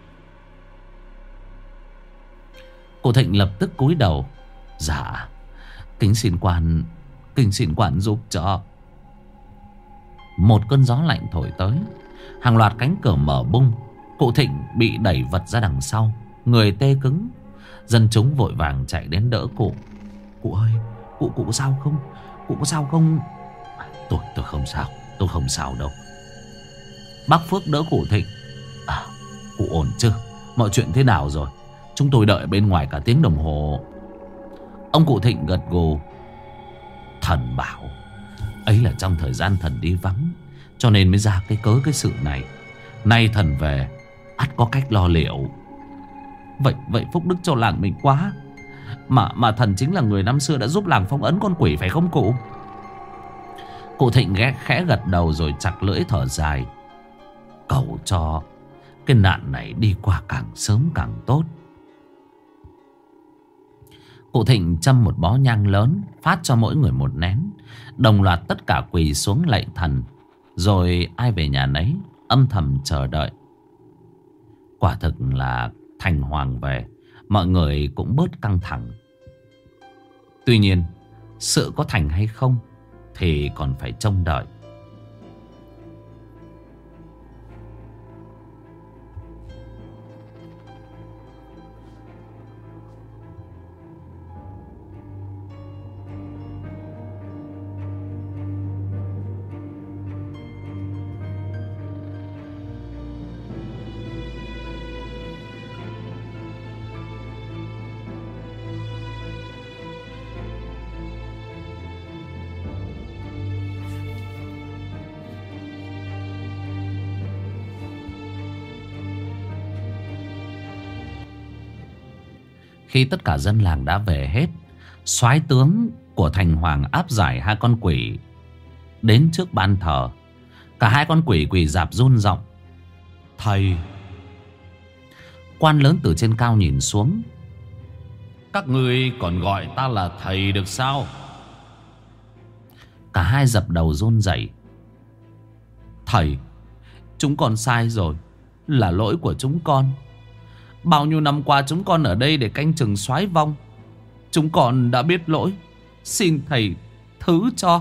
Cụ Thịnh lập tức cúi đầu: dạ, kính xin quan giúp cho. Một cơn gió lạnh thổi tới, hàng loạt cánh cửa mở bung. Cụ Thịnh bị đẩy vật ra đằng sau, người tê cứng. Dân chúng vội vàng chạy đến đỡ cụ. Cụ ơi, cụ có sao không? Cụ có sao không? Tôi không sao, tôi không sao đâu. Bác Phước đỡ cụ Thịnh. Cụ ổn chứ? Mọi chuyện thế nào rồi? Chúng tôi đợi bên ngoài cả tiếng đồng hồ. Ông cụ Thịnh gật gù. Thần bảo ấy là trong thời gian thần đi vắng, cho nên mới ra cái sự này. Nay thần về, ắt có cách lo liệu. Vậy phúc đức cho làng mình quá. Mà thần chính là người năm xưa đã giúp làng phong ấn con quỷ phải không cụ? Cụ Thịnh khẽ gật đầu rồi chặt lưỡi thở dài. Cầu cho cái nạn này đi qua càng sớm càng tốt. Cụ Thịnh châm một bó nhang lớn, phát cho mỗi người một nén. Đồng loạt tất cả quỳ xuống lạy thần, rồi ai về nhà nấy, âm thầm chờ đợi. Quả thực là thành hoàng về, mọi người cũng bớt căng thẳng. Tuy nhiên, sự có thành hay không thì còn phải trông đợi. Khi tất cả dân làng đã về hết, soái tướng của thành hoàng áp giải hai con quỷ đến trước ban thờ. Cả hai con quỷ quỳ rạp run giọng. Thầy! Quan lớn từ trên cao nhìn xuống. Các ngươi còn gọi ta là thầy được sao? Cả hai dập đầu run rẩy. Thầy, chúng con sai rồi, là lỗi của chúng con. Bao nhiêu năm qua chúng con ở đây để canh chừng soái vong. Chúng con đã biết lỗi, xin thầy thứ cho.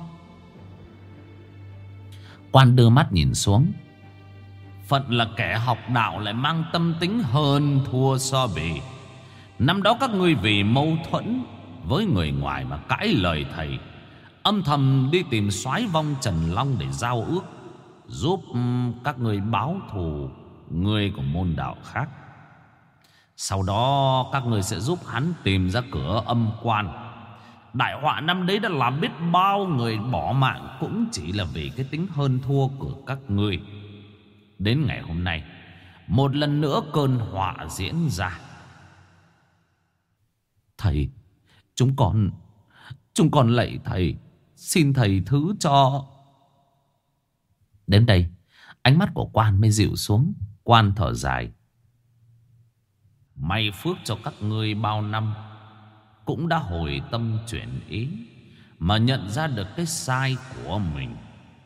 Quan đưa mắt nhìn xuống. Phận là kẻ học đạo lại mang tâm tính hơn thua so bì. Năm đó các ngươi vì mâu thuẫn với người ngoài mà cãi lời thầy, âm thầm đi tìm soái vong Trần Long để giao ước, giúp các ngươi báo thù người của môn đạo khác. Sau đó các người sẽ giúp hắn tìm ra cửa âm quan. Đại họa năm đấy đã làm biết bao người bỏ mạng, cũng chỉ là vì cái tính hơn thua của các ngươi. Đến ngày hôm nay, một lần nữa cơn họa diễn ra. Thầy, chúng con lạy thầy, xin thầy thứ cho. Đến đây, ánh mắt của quan mới dịu xuống. Quan thở dài. May phước cho các ngươi bao năm cũng đã hồi tâm chuyển ý, mà nhận ra được cái sai của mình.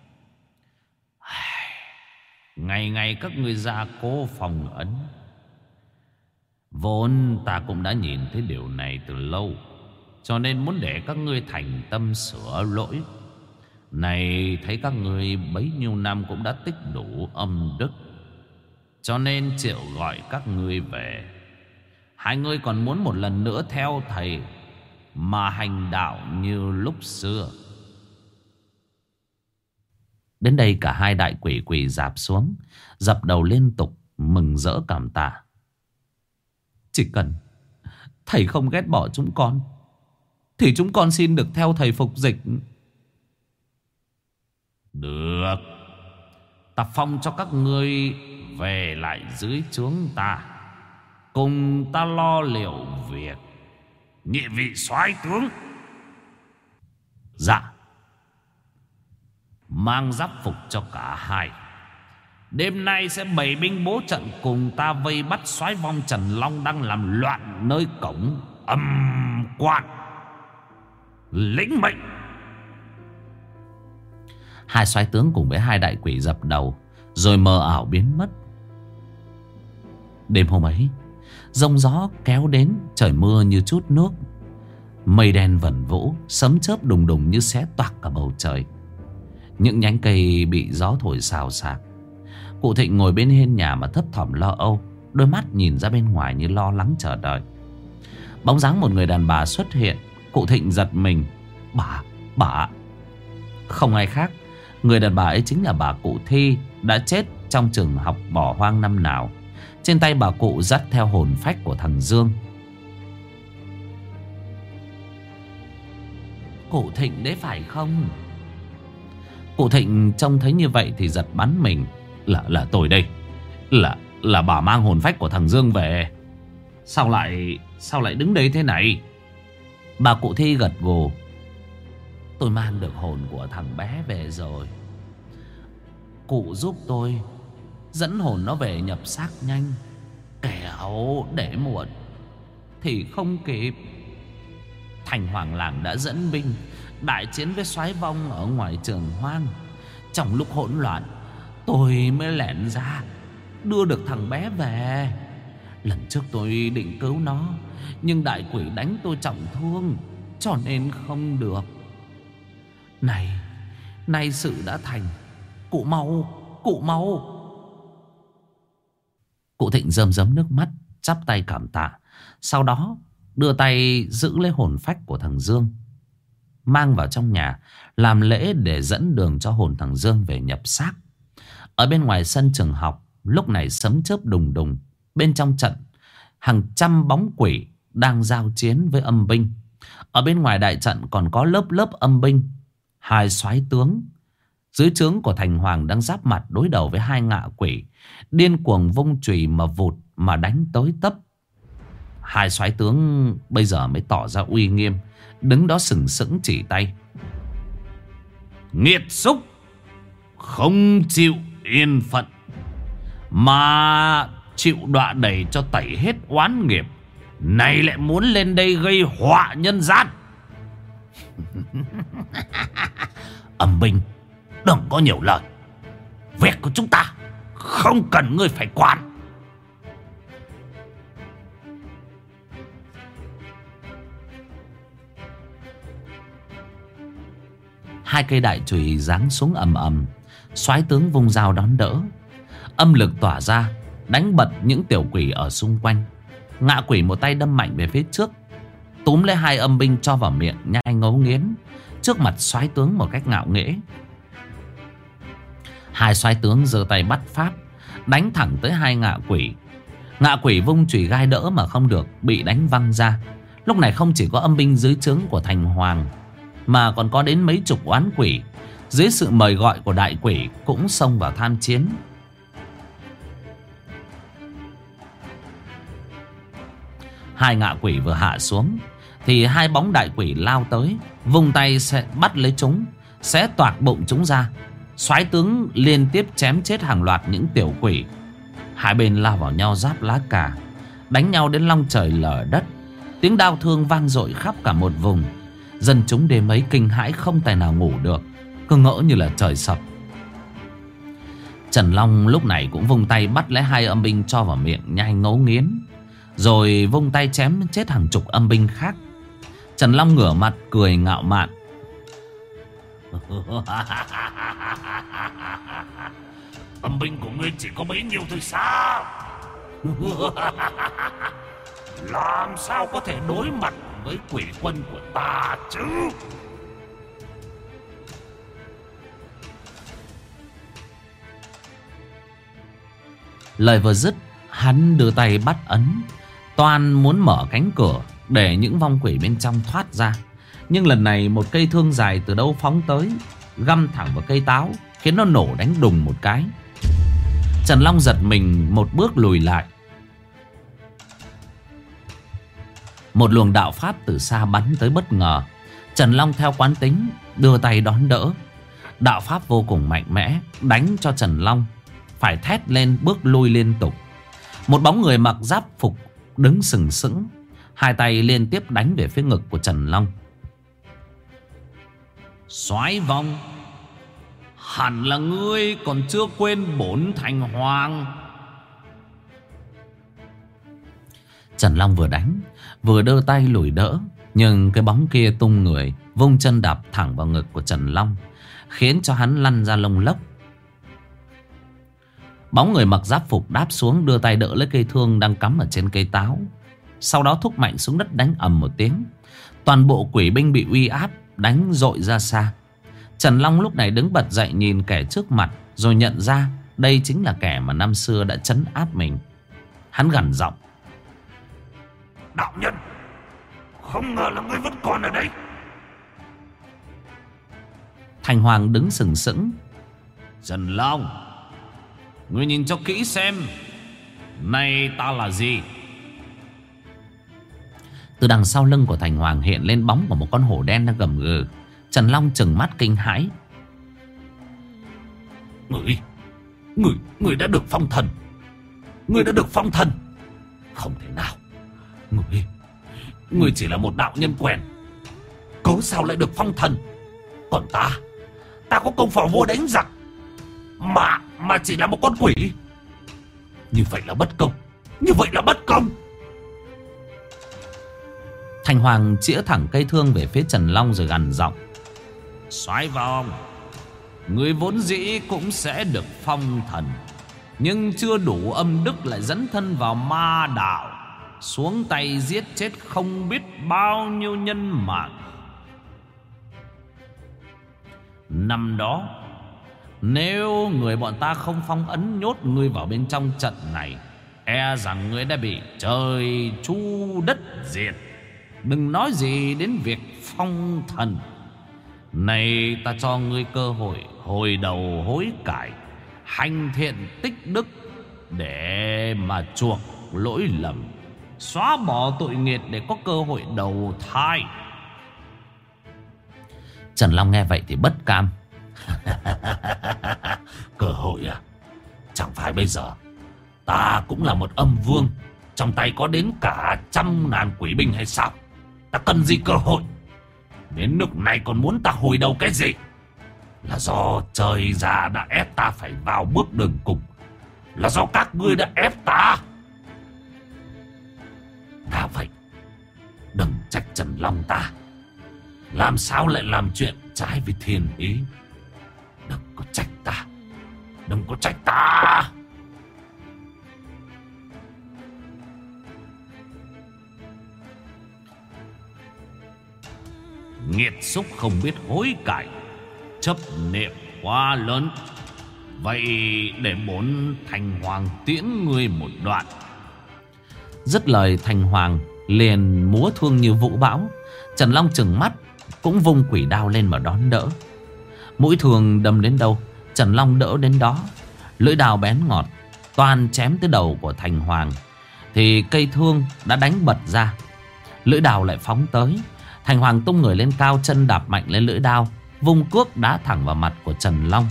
Ngày ngày các ngươi ra cố phòng ấn. Vốn ta cũng đã nhìn thấy điều này từ lâu, cho nên muốn để các ngươi thành tâm sửa lỗi. Này thấy các ngươi bấy nhiêu năm cũng đã tích đủ âm đức, cho nên chịu gọi các ngươi về. Hai ngươi còn muốn một lần nữa theo thầy mà hành đạo như lúc xưa. Đến đây cả hai đại quỷ quỳ rạp xuống, dập đầu liên tục mừng rỡ cảm tạ. Chỉ cần thầy không ghét bỏ chúng con thì chúng con xin được theo thầy phục dịch. Được, ta phong cho các ngươi về lại dưới trướng ta, cùng ta lo liệu việc. Nhị vị soái tướng. Dạ. Mang giáp phục cho cả hai. Đêm nay sẽ bày binh bố trận cùng ta vây bắt soái vong Trần Long đang làm loạn nơi cổng âm quan. Lĩnh mệnh. Hai soái tướng cùng với hai đại quỷ dập đầu, rồi mờ ảo biến mất. Đêm hôm ấy, giông gió kéo đến, trời mưa như trút nước. Mây đen vẩn vũ, sấm chớp đùng đùng như xé toạc cả bầu trời. Những nhánh cây bị gió thổi xào xạc. Cụ Thịnh ngồi bên hiên nhà mà thấp thỏm lo âu, đôi mắt nhìn ra bên ngoài như lo lắng chờ đợi. Bóng dáng một người đàn bà xuất hiện. Cụ Thịnh giật mình. Bà. Không ai khác, người đàn bà ấy chính là bà cụ Thi, đã chết trong trường học bỏ hoang năm nào. Trên tay bà cụ dắt theo hồn phách của thằng Dương. Cụ Thịnh đấy phải không? Cụ Thịnh trông thấy như vậy thì giật bắn mình. Là tôi đây. Là bà mang hồn phách của thằng Dương về. Sao lại đứng đây thế này? Bà cụ Thi gật gù. Tôi mang được hồn của thằng bé về rồi. Cụ giúp tôi dẫn hồn nó về nhập xác nhanh, kẻo để muộn thì không kịp. Thành Hoàng Làng đã dẫn binh đại chiến với soái vong ở ngoài Trường Hoang. Trong lúc hỗn loạn, tôi mới lẻn ra đưa được thằng bé về. Lần trước tôi định cứu nó, nhưng đại quỷ đánh tôi trọng thương, cho nên không được. Nay sự đã thành. Cụ mau. Cụ Thịnh rơm rớm nước mắt, chắp tay cảm tạ. Sau đó đưa tay giữ lấy hồn phách của thằng Dương, mang vào trong nhà làm lễ để dẫn đường cho hồn thằng Dương về nhập xác. Ở bên ngoài sân trường học lúc này sấm chớp đùng đùng. Bên trong trận, hàng trăm bóng quỷ đang giao chiến với âm binh. Ở bên ngoài đại trận còn có lớp âm binh. Hai soái tướng dưới trướng của Thành Hoàng đang giáp mặt đối đầu với hai ngạ quỷ, điên cuồng vung chùy mà vụt mà đánh tới tấp. Hai soái tướng bây giờ mới tỏ ra uy nghiêm, đứng đó sừng sững chỉ tay. Nghiệt xúc, không chịu yên phận mà chịu đọa đầy cho tẩy hết oán nghiệp, này lại muốn lên đây gây họa nhân gian. Âm binh, đừng có nhiều lời. Việc của chúng ta không cần ngươi phải quản. Hai cây đại chùy giáng xuống ầm ầm. Soái tướng vung dao đón đỡ. Âm lực tỏa ra, đánh bật những tiểu quỷ ở xung quanh. Ngạ quỷ một tay đâm mạnh về phía trước, túm lấy hai âm binh cho vào miệng nhai ngấu nghiến trước mặt soái tướng một cách ngạo nghễ. Hai soái tướng giơ tay bắt pháp, đánh thẳng tới hai ngạ quỷ. Ngạ quỷ vung chùy gai đỡ mà không được, bị đánh văng ra. Lúc này không chỉ có âm binh dưới trướng của Thành Hoàng, mà còn có đến mấy chục oán quỷ dưới sự mời gọi của đại quỷ cũng xông vào tham chiến. Hai ngạ quỷ vừa hạ xuống thì hai bóng đại quỷ lao tới, vung tay sẽ bắt lấy chúng, xé toạc bụng chúng ra. Soái tướng liên tiếp chém chết hàng loạt những tiểu quỷ. Hai bên lao vào nhau giáp lá cà, đánh nhau đến long trời lở đất. Tiếng đao thương vang dội khắp cả một vùng. Dân chúng đêm ấy kinh hãi không tài nào ngủ được, cứ ngỡ như là trời sập. Trần Long lúc này cũng vung tay bắt lấy hai âm binh cho vào miệng nhai ngấu nghiến, rồi vung tay chém chết hàng chục âm binh khác. Trần Long ngửa mặt cười ngạo mạn. Âm binh của ngươi chỉ có bấy nhiêu thôi sao? Làm sao có thể đối mặt với quỷ quân của ta chứ? Lời vừa dứt, hắn đưa tay bắt ấn, toan muốn mở cánh cửa để những vong quỷ bên trong thoát ra. Nhưng lần này một cây thương dài từ đâu phóng tới, găm thẳng vào cây táo, khiến nó nổ đánh đùng một cái. Trần Long giật mình một bước lùi lại. Một luồng đạo pháp từ xa bắn tới bất ngờ. Trần Long theo quán tính đưa tay đón đỡ. Đạo pháp vô cùng mạnh mẽ, đánh cho Trần Long phải thét lên bước lui liên tục. Một bóng người mặc giáp phục đứng sừng sững, hai tay liên tiếp đánh về phía ngực của Trần Long. Soái vong, hẳn là ngươi còn chưa quên bổn Thành Hoàng. Trần Long vừa đánh vừa đưa tay lùi đỡ, nhưng cái bóng kia tung người vung chân đạp thẳng vào ngực của Trần Long, khiến cho hắn lăn ra lông lốc. Bóng người mặc giáp phục đáp xuống, đưa tay đỡ lấy cây thương đang cắm ở trên cây táo, sau đó thúc mạnh xuống đất đánh ầm một tiếng. Toàn bộ quỷ binh bị uy áp đánh dội ra xa. Trần Long lúc này đứng bật dậy nhìn kẻ trước mặt, rồi nhận ra đây chính là kẻ mà năm xưa đã trấn áp mình. Hắn gằn giọng: Đạo nhân, không ngờ là ngươi vẫn còn ở đây. Thành Hoàng đứng sừng sững. Trần Long, ngươi nhìn cho kỹ xem, này ta là gì? Từ đằng sau lưng của Thành Hoàng hiện lên bóng của một con hổ đen đang gầm gừ. Trần Long trừng mắt kinh hãi. Ngươi đã được phong thần. Ngươi đã được phong thần. Không thể nào. Ngươi chỉ là một đạo nhân quèn, cớ sao lại được phong thần? Còn ta có công phò vua đánh giặc, mà chỉ là một con quỷ. Như vậy là bất công. Như vậy là bất công. Thành Hoàng chĩa thẳng cây thương về phía Trần Long rồi gằn giọng. Soái vòng, người vốn dĩ cũng sẽ được phong thần, nhưng chưa đủ âm đức lại dấn thân vào ma đạo, xuống tay giết chết không biết bao nhiêu nhân mạng. Năm đó, nếu người bọn ta không phong ấn nhốt ngươi vào bên trong trận này, e rằng ngươi đã bị trời chu đất diệt. Đừng nói gì đến việc phong thần. Này ta cho ngươi cơ hội hồi đầu hối cải, hành thiện tích đức, để mà chuộc lỗi lầm, xóa bỏ tội nghiệt để có cơ hội đầu thai. Trần Long nghe vậy thì bất cam. Cơ hội à? Chẳng phải bây giờ ta cũng là một âm vương, trong tay có đến cả 100.000 quỷ binh hay sao? Ta cần gì cơ hội? Đến nước này còn muốn ta hồi đầu cái gì? Là do trời già đã ép ta phải vào bước đường cùng. Là do các ngươi đã ép ta. Đã vậy, đừng trách Trần Long ta. Làm sao lại làm chuyện trái với thiên ý? Đừng có trách ta. Đừng có trách ta. Nghiệt xúc không biết hối cải, chấp niệm quá lớn. Vậy để bổn Thành Hoàng tiễn ngươi một đoạn. Dứt lời, Thành Hoàng liền múa thương như vũ bão. Trần Long trừng mắt cũng vung quỷ đao lên mà đón đỡ. Mũi thương đâm đến đâu, Trần Long đỡ đến đó. Lưỡi đao bén ngọt toàn chém tới đầu của Thành Hoàng, thì cây thương đã đánh bật ra. Lưỡi đao lại phóng tới. Thành Hoàng tung người lên cao, chân đạp mạnh lên lưỡi đao, vung cước đá thẳng vào mặt của Trần Long.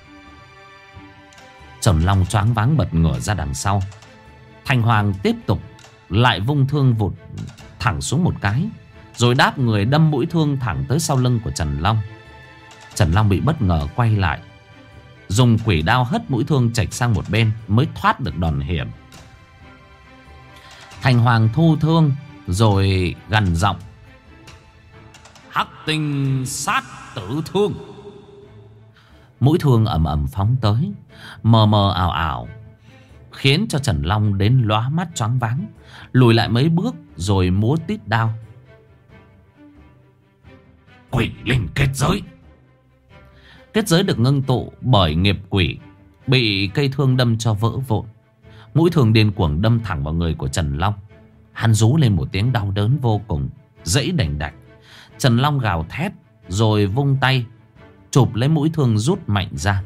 Trần Long choáng váng bật ngửa ra đằng sau. Thành Hoàng tiếp tục lại vung thương vụt thẳng xuống một cái, rồi đáp người đâm mũi thương thẳng tới sau lưng của Trần Long. Trần Long bị bất ngờ quay lại, dùng quỷ đao hất mũi thương chạch sang một bên mới thoát được đòn hiểm. Thành Hoàng thu thương rồi gằn giọng. Hắc tinh sát tử thương. Mũi thương ầm ầm phóng tới, mờ mờ ảo ảo, khiến cho Trần Long đến lóa mắt choáng váng, lùi lại mấy bước rồi múa tít đao. Quỷ linh kết giới. Kết giới được ngưng tụ bởi nghiệp quỷ bị cây thương đâm cho vỡ vụn. Mũi thương điên cuồng đâm thẳng vào người của Trần Long. Hắn rú lên một tiếng đau đớn vô cùng, dãy đành đạch. Trần Long gào thét rồi vung tay chụp lấy mũi thương rút mạnh ra.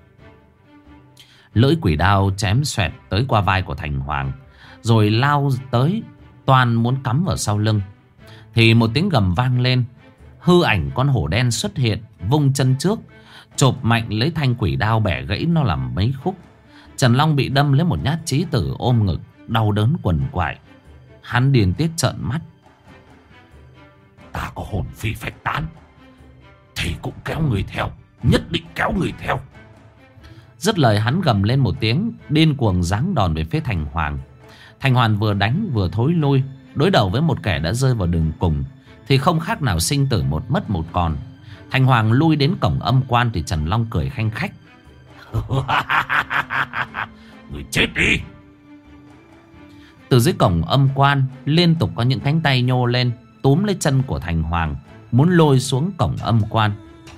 Lưỡi quỷ đao chém xoẹt tới qua vai của Thành Hoàng, rồi lao tới toàn muốn cắm vào sau lưng. Thì một tiếng gầm vang lên. Hư ảnh con hổ đen xuất hiện, vung chân trước chộp mạnh lấy thanh quỷ đao, bẻ gãy nó làm mấy khúc. Trần Long bị đâm lấy một nhát chí tử ôm ngực, đau đớn quằn quại. Hắn điên tiết trợn mắt. Ta có hồn phi phách tán thì cũng kéo người theo, nhất định kéo người theo. Dứt lời, hắn gầm lên một tiếng, điên cuồng giáng đòn về phía Thành Hoàng. Thành Hoàng vừa đánh vừa thối lui, đối đầu với một kẻ đã rơi vào đường cùng thì không khác nào sinh tử một mất một còn. Thành Hoàng lui đến cổng âm quan thì Trần Long cười khanh khách. Người chết đi. Từ dưới cổng âm quan liên tục có những cánh tay nhô lên, túm lấy chân của Thành Hoàng, muốn lôi xuống cổng âm quan.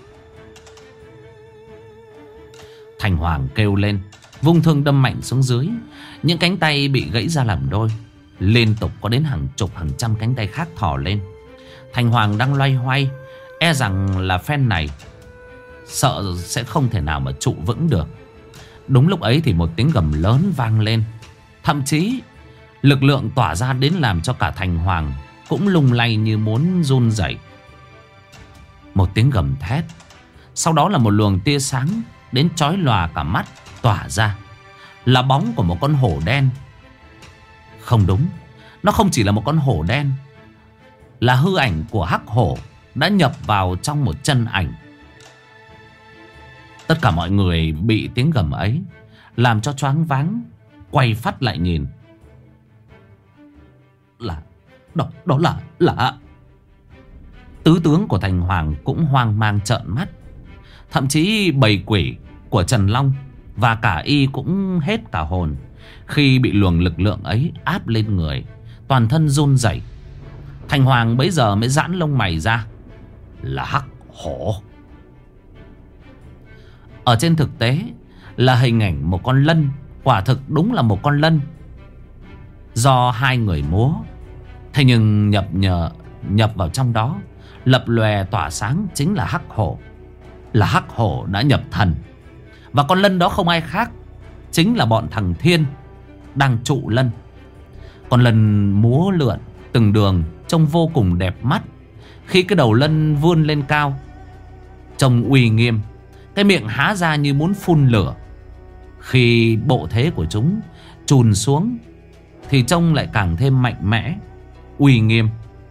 Thành Hoàng kêu lên, vung thương đâm mạnh xuống dưới. Những cánh tay bị gãy ra làm đôi. Liên tục có đến hàng chục hàng trăm cánh tay khác thò lên. Thành Hoàng đang loay hoay, e rằng là phen này sợ sẽ không thể nào mà trụ vững được. Đúng lúc ấy thì một tiếng gầm lớn vang lên. Thậm chí lực lượng tỏa ra đến làm cho cả thành hoàng cũng lung lay như muốn run rẩy. Một tiếng gầm thét, sau đó là một luồng tia sáng đến chói lòa cả mắt tỏa ra. Là bóng của một con hổ đen. Không đúng, nó không chỉ là một con hổ đen, là hư ảnh của hắc hổ đã nhập vào trong một chân ảnh. Tất cả mọi người bị tiếng gầm ấy làm cho choáng váng, quay phát lại nhìn. Đó là tứ tướng của thành hoàng cũng hoang mang trợn mắt. Thậm chí bầy quỷ của Trần Long và cả y cũng hết cả hồn khi bị luồng lực lượng ấy áp lên người, toàn thân run rẩy. Thành hoàng bấy giờ mới giãn lông mày ra. Là hắc hổ. Ở trên thực tế là hình ảnh một con lân. Quả thực đúng là một con lân do hai người múa. Thế nhưng nhập vào trong đó, lập lòe tỏa sáng chính là hắc hổ. Là hắc hổ đã nhập thần. Và con lân đó không ai khác, chính là bọn thằng Thiên đang trụ lân. Con lân múa lượn từng đường trông vô cùng đẹp mắt. Khi cái đầu lân vươn lên cao, trông uy nghiêm, cái miệng há ra như muốn phun lửa. Khi bộ thế của chúng chùn xuống thì trông lại càng thêm mạnh mẽ, uy nghiêm.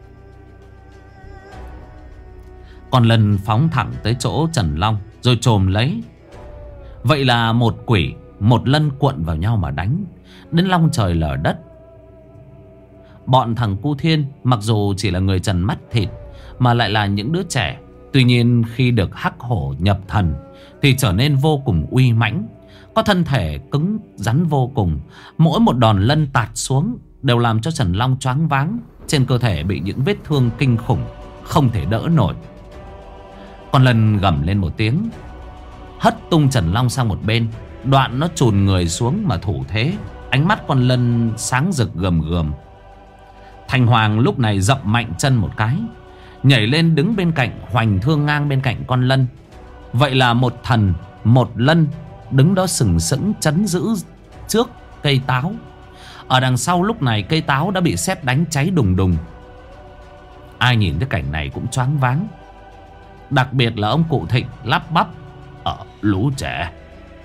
Con lân phóng thẳng tới chỗ Trần Long rồi chồm lấy. Vậy là một quỷ, một lân cuộn vào nhau mà đánh đến long trời lở đất. Bọn thằng Cu Thiên mặc dù chỉ là người trần mắt thịt, mà lại là những đứa trẻ. Tuy nhiên khi được hắc hổ nhập thần thì trở nên vô cùng uy mãnh, có thân thể cứng rắn vô cùng. Mỗi một đòn lân tạt xuống đều làm cho Trần Long choáng váng. Trên cơ thể bị những vết thương kinh khủng, không thể đỡ nổi. Con lân gầm lên một tiếng, hất tung Trần Long sang một bên. Đoạn nó chùn người xuống mà thủ thế. Ánh mắt con lân sáng rực gầm gầm. Thành hoàng lúc này dậm mạnh chân một cái, nhảy lên đứng bên cạnh, hoành thương ngang bên cạnh con lân. Vậy là một thần một lân đứng đó sừng sững chấn giữ trước cây táo. Ở đằng sau lúc này cây táo đã bị sét đánh cháy đùng đùng. Ai nhìn thấy cảnh này cũng choáng váng. Đặc biệt là ông cụ Thịnh lắp bắp: lũ trẻ.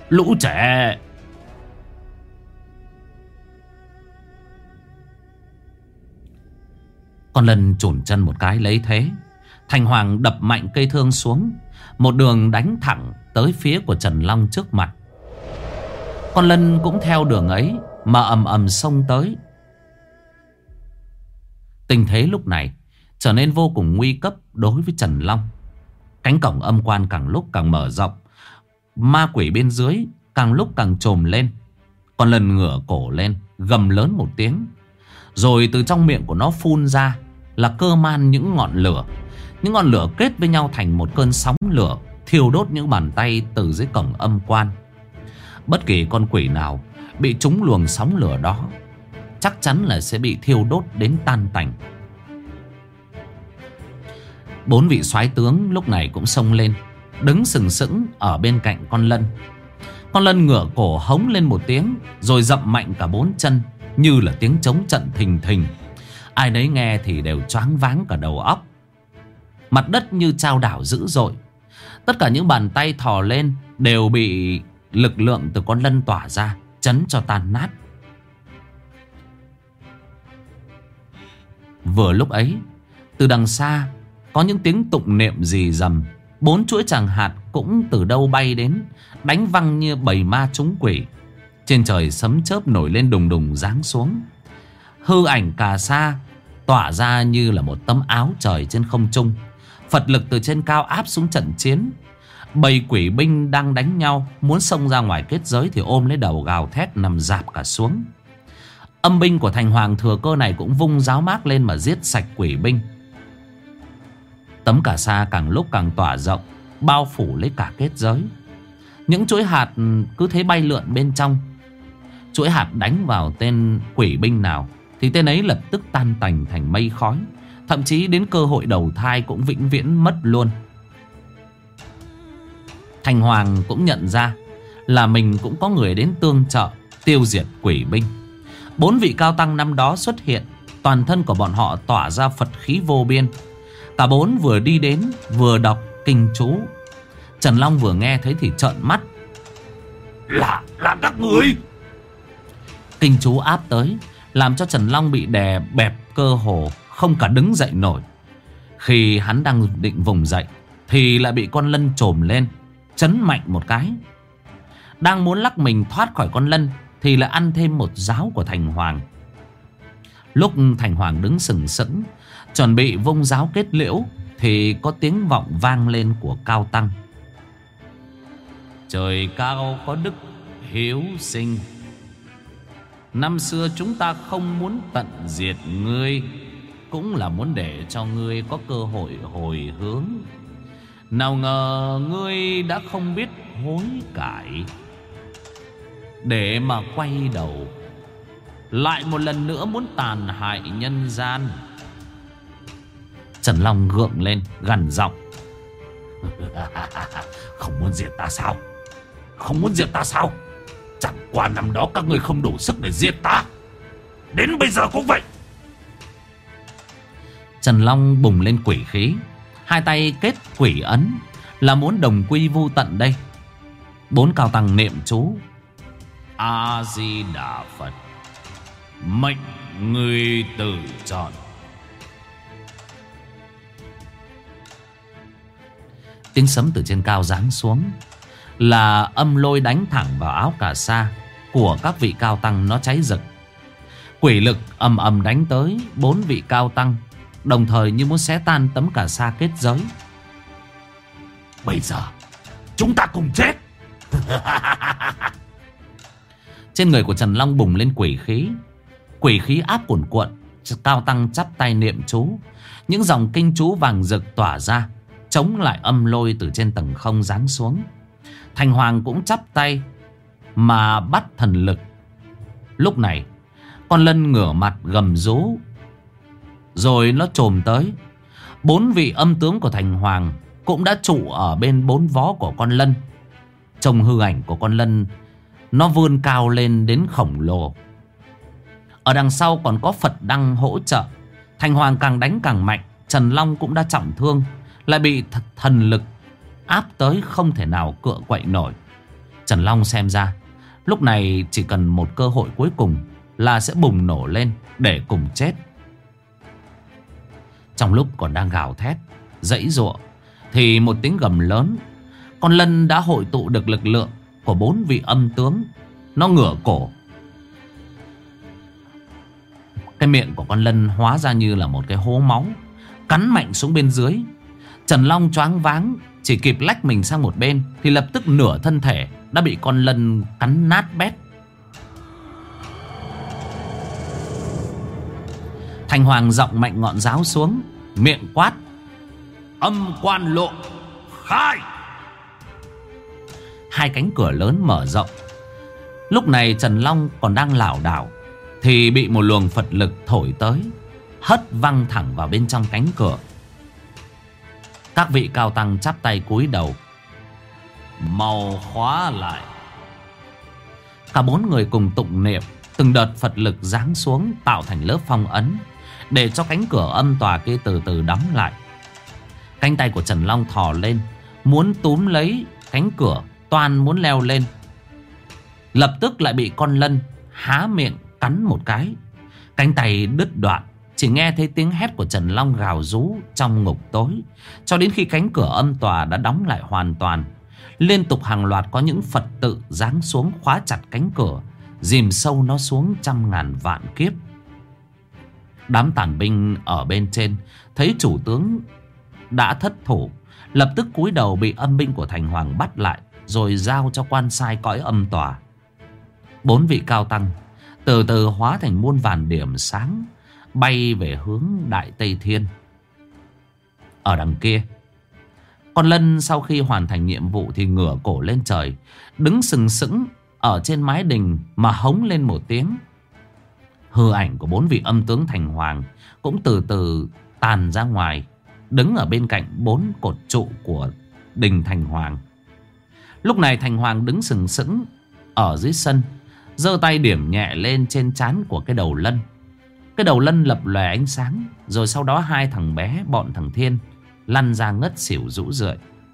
Con lân chổn chân một cái lấy thế. Thành hoàng đập mạnh cây thương xuống, một đường đánh thẳng tới phía của Trần Long trước mặt. Con lân cũng theo đường ấy mà ầm ầm xông tới. Tình thế lúc này trở nên vô cùng nguy cấp đối với Trần Long. Cánh cổng âm quan càng lúc càng mở rộng, ma quỷ bên dưới càng lúc càng trồm lên. Con lân ngửa cổ lên, gầm lớn một tiếng, rồi từ trong miệng của nó phun ra là cơ man những ngọn lửa. Những ngọn lửa kết với nhau thành một cơn sóng lửa, thiêu đốt những bàn tay từ dưới cổng âm quan. Bất kỳ con quỷ nào bị trúng luồng sóng lửa đó chắc chắn là sẽ bị thiêu đốt đến tan tành. 4 vị soái tướng lúc này cũng xông lên, đứng sừng sững ở bên cạnh con lân. Con lân ngửa cổ hống lên một tiếng, rồi dậm mạnh cả 4 chân như là tiếng trống trận thình thình. Ai nấy nghe thì đều choáng váng cả đầu óc. Mặt đất như chao đảo dữ dội. Tất cả những bàn tay thò lên đều bị lực lượng từ con lân tỏa ra, chấn cho tan nát. Vừa lúc ấy, từ đằng xa có những tiếng tụng niệm rì rầm. 4 chuỗi tràng hạt cũng từ đâu bay đến, đánh văng như bầy ma trúng quỷ. Trên trời sấm chớp nổi lên đùng đùng giáng xuống. Hư ảnh Cà Sa tỏa ra như là một tấm áo trời trên không trung. Phật lực từ trên cao áp xuống trận chiến. Bầy quỷ binh đang đánh nhau, muốn xông ra ngoài kết giới thì ôm lấy đầu gào thét nằm rạp cả xuống. Âm binh của thành hoàng thừa cơ này cũng vung giáo mác lên mà giết sạch quỷ binh. Tấm Cà Sa càng lúc càng tỏa rộng, bao phủ lấy cả kết giới. Những chuỗi hạt cứ thế bay lượn bên trong. Chuỗi hạt đánh vào tên quỷ binh nào thì tên ấy lập tức tan tành thành mây khói. Thậm chí đến cơ hội đầu thai cũng vĩnh viễn mất luôn. Thành Hoàng cũng nhận ra là mình cũng có người đến tương trợ tiêu diệt quỷ binh. 4 vị cao tăng năm đó xuất hiện, toàn thân của bọn họ tỏa ra Phật khí vô biên. Cả 4 vừa đi đến vừa đọc kinh chú. Trần Long vừa nghe thấy thì trợn mắt. Là các người. Kinh chú áp tới, làm cho Trần Long bị đè bẹp, cơ hồ không cả đứng dậy nổi. Khi hắn đang định vùng dậy thì lại bị con lân chồm lên, chấn mạnh một cái. Đang muốn lắc mình thoát khỏi con lân thì lại ăn thêm một giáo của Thành Hoàng. Lúc Thành Hoàng đứng sừng sững chuẩn bị vung giáo kết liễu thì có tiếng vọng vang lên của cao tăng. Trời cao có đức hiếu sinh, năm xưa chúng ta không muốn tận diệt ngươi, cũng là muốn để cho ngươi có cơ hội hồi hướng. Nào ngờ ngươi đã không biết hối cải, để mà quay đầu lại một lần nữa muốn tàn hại nhân gian. Trần Long gượng lên gằn giọng. Không muốn diệt ta sao? Không muốn diệt ta sao? Chẳng qua năm đó các ngươi không đủ sức để diệt ta, đến bây giờ cũng vậy. Trần Long bùng lên quỷ khí, hai tay kết quỷ ấn là muốn đồng quy vu tận đây. 4 cao tăng niệm chú A Di Đà Phật, mệnh người tự chọn. Tiếng sấm từ trên cao giáng xuống, là âm lôi đánh thẳng vào áo cà sa của các vị cao tăng, nó cháy rực. Quỷ lực ầm ầm đánh tới 4 vị cao tăng, đồng thời như muốn xé tan tấm cà sa kết giới. Bây giờ chúng ta cùng chết. Trên người của Trần Long bùng lên quỷ khí. Quỷ khí áp cuồn cuộn. Cao tăng chắp tay niệm chú, những dòng kinh chú vàng rực tỏa ra, chống lại âm lôi từ trên tầng không giáng xuống. Thành Hoàng cũng chắp tay mà bắt thần lực. Lúc này con lân ngửa mặt gầm rú, rồi nó chồm tới. 4 vị âm tướng của Thành Hoàng cũng đã trụ ở bên 4 vó của con lân. Trông hư ảnh của con lân nó vươn cao lên đến khổng lồ. Ở đằng sau còn có Phật Đăng hỗ trợ. Thành Hoàng càng đánh càng mạnh. Trần Long cũng đã trọng thương, lại bị thần lực áp tới không thể nào cựa quậy nổi. Trần Long xem ra lúc này chỉ cần một cơ hội cuối cùng là sẽ bùng nổ lên để cùng chết. Trong lúc còn đang gào thét giãy giụa thì một tiếng gầm lớn. Con lân đã hội tụ được lực lượng của 4 vị âm tướng. Nó ngửa cổ. Cái miệng của con lân hóa ra như là một cái hố máu, cắn mạnh xuống bên dưới. Trần Long choáng váng, chỉ kịp lách mình sang một bên thì lập tức nửa thân thể đã bị con lân cắn nát bét. Thành Hoàng giọng mạnh ngọn giáo xuống, miệng quát: Âm quan lộ khai! 2 cánh cửa lớn mở rộng. Lúc này Trần Long còn đang lảo đảo thì bị một luồng Phật lực thổi tới, hất văng thẳng vào bên trong cánh cửa. Các vị cao tăng chắp tay cúi đầu. Mau khóa lại. Cả 4 người cùng tụng niệm. Từng đợt Phật lực giáng xuống tạo thành lớp phong ấn, để cho cánh cửa âm tòa kia từ từ đóng lại. Cánh tay của Trần Long thò lên, muốn túm lấy cánh cửa, toan muốn leo lên. Lập tức lại bị con lân há miệng cắn một cái. Cánh tay đứt đoạn. Chỉ nghe thấy tiếng hét của Trần Long gào rú trong ngục tối, cho đến khi cánh cửa âm tòa đã đóng lại hoàn toàn. Liên tục hàng loạt có những Phật tự giáng xuống khóa chặt cánh cửa, dìm sâu nó xuống trăm ngàn vạn kiếp. Đám tàn binh ở bên trên thấy chủ tướng đã thất thủ, lập tức cúi đầu bị âm binh của Thành Hoàng bắt lại, rồi giao cho quan sai cõi âm tòa. 4 vị cao tăng từ từ hóa thành muôn vàn điểm sáng, bay về hướng Đại Tây Thiên. Ở đằng kia, con lân sau khi hoàn thành nhiệm vụ thì ngửa cổ lên trời, đứng sừng sững ở trên mái đình mà hống lên một tiếng. Hư ảnh của 4 vị âm tướng Thành Hoàng cũng từ từ tàn ra ngoài, đứng ở bên cạnh 4 cột trụ của đình Thành Hoàng. Lúc này Thành Hoàng đứng sừng sững ở dưới sân, giơ tay điểm nhẹ lên trên trán của cái đầu lân. Cái đầu lân lập lòe ánh sáng. Rồi sau đó hai thằng bé bọn thằng Thiên lăn ra ngất xỉu rũ rượi.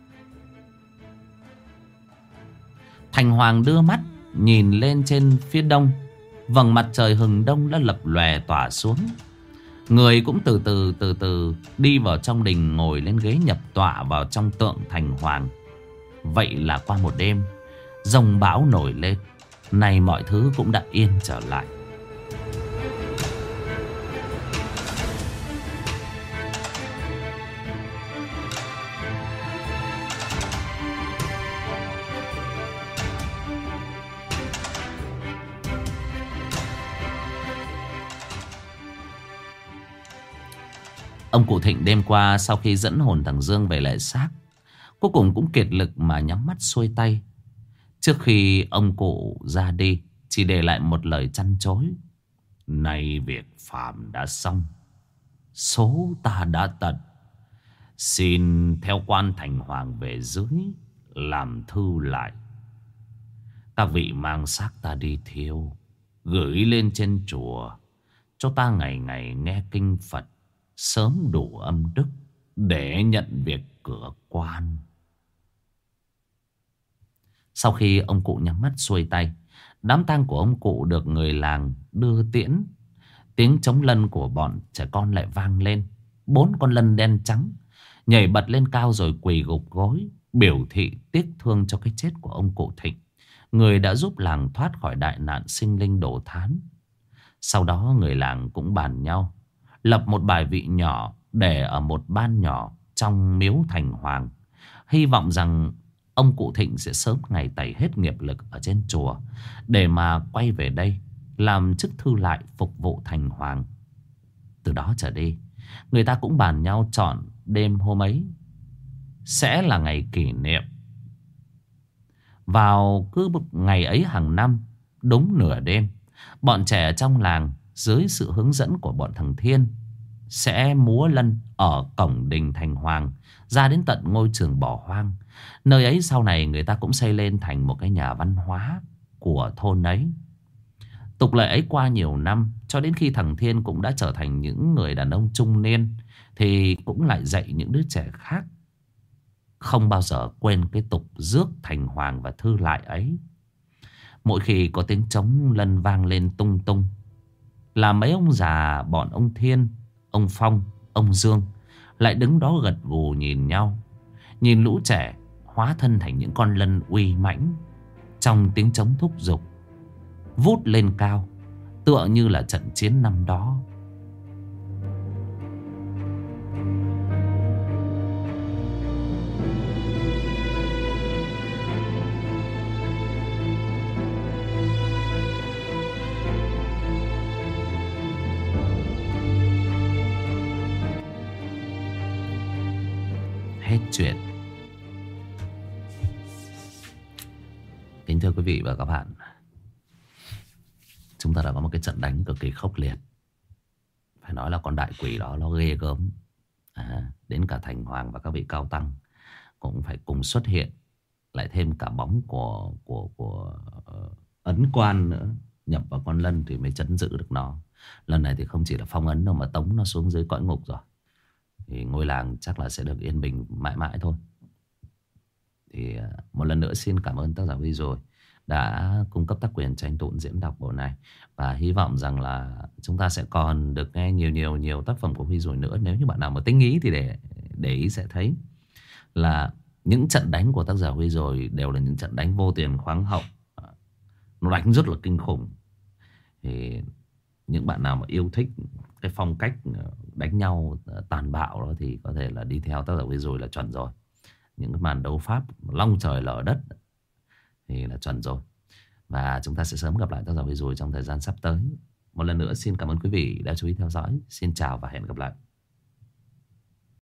Thành Hoàng đưa mắt nhìn lên trên phía đông. Vầng mặt trời hừng đông đã lập lòe tỏa xuống. Người cũng từ từ đi vào trong đình, ngồi lên ghế nhập tọa vào trong tượng Thành Hoàng. Vậy là qua một đêm, giông bão nổi lên. Nay mọi thứ cũng đã yên trở lại. Ông cụ Thịnh đêm qua sau khi dẫn hồn thằng Dương về lại xác, cuối cùng cũng kiệt lực mà nhắm mắt xuôi tay. Trước khi ông cụ ra đi, chỉ để lại một lời trăn trối: nay việc phàm đã xong, số ta đã tận. Xin theo quan Thành Hoàng về dưới làm thư lại. Các vị mang xác ta đi thiêu, gửi lên trên chùa, cho ta ngày ngày nghe kinh Phật, sớm đủ âm đức để nhận việc cửa quan. Sau khi ông cụ nhắm mắt xuôi tay, đám tang của ông cụ được người làng đưa tiễn. Tiếng trống lân của bọn trẻ con lại vang lên. 4 con lân đen trắng nhảy bật lên cao rồi quỳ gục gối, biểu thị tiếc thương cho cái chết của ông cụ Thịnh, người đã giúp làng thoát khỏi đại nạn sinh linh đổ thán. Sau đó người làng cũng bàn nhau lập một bài vị nhỏ để ở một ban nhỏ trong miếu Thành Hoàng, hy vọng rằng ông cụ Thịnh sẽ sớm ngày tẩy hết nghiệp lực ở trên chùa để mà quay về đây làm chức thư lại phục vụ Thành Hoàng. Từ đó trở đi, người ta cũng bàn nhau chọn đêm hôm ấy sẽ là ngày kỷ niệm. Vào cứ ngày ấy hàng năm, đúng nửa đêm, bọn trẻ trong làng dưới sự hướng dẫn của bọn thằng Thiên sẽ múa lân ở cổng đình Thành Hoàng ra đến tận ngôi trường bỏ hoang. Nơi ấy sau này người ta cũng xây lên thành một cái nhà văn hóa của thôn ấy. Tục lệ ấy qua nhiều năm, cho đến khi thằng Thiên cũng đã trở thành những người đàn ông trung niên, thì cũng lại dạy những đứa trẻ khác không bao giờ quên cái tục rước Thành Hoàng và thư lại ấy. Mỗi khi có tiếng trống lân vang lên tung tung, là mấy ông già bọn ông Thiên, ông Phong, ông Dương lại đứng đó gật gù nhìn nhau, nhìn lũ trẻ hóa thân thành những con lân uy mãnh trong tiếng trống thúc giục vút lên cao, tựa như là trận chiến năm đó. Hết chuyện. Kính thưa quý vị và các bạn, chúng ta đã có một cái trận đánh cực kỳ khốc liệt. Phải nói là con đại quỷ đó nó ghê gớm. Đến cả Thành Hoàng và các vị cao tăng cũng phải cùng xuất hiện. Lại thêm cả bóng của ấn quan nữa, nhập vào con lân thì mới trấn giữ được nó. Lần này thì không chỉ là phong ấn đâu mà tống nó xuống dưới cõi ngục rồi. Thì ngôi làng chắc là sẽ được yên bình mãi mãi thôi. Thì một lần nữa xin cảm ơn tác giả Huy rồi đã cung cấp tác quyền cho anh Tụn diễn đọc bộ này. Và hy vọng rằng là chúng ta sẽ còn được nghe nhiều tác phẩm của Huy rồi nữa. Nếu như bạn nào mà tinh ý thì để ý sẽ thấy là những trận đánh của tác giả Huy rồi đều là những trận đánh vô tiền khoáng hậu. Nó đánh rất là kinh khủng. Thì những bạn nào mà yêu thích cái phong cách đánh nhau tàn bạo đó thì có thể là đi theo tác giả Huy rồi là chuẩn rồi. Những cái màn đấu pháp long trời lở đất thì là chuẩn rồi. Và chúng ta sẽ sớm gặp lại tác giả Huy rồi trong thời gian sắp tới. Một lần nữa xin cảm ơn quý vị đã chú ý theo dõi. Xin chào và hẹn gặp lại.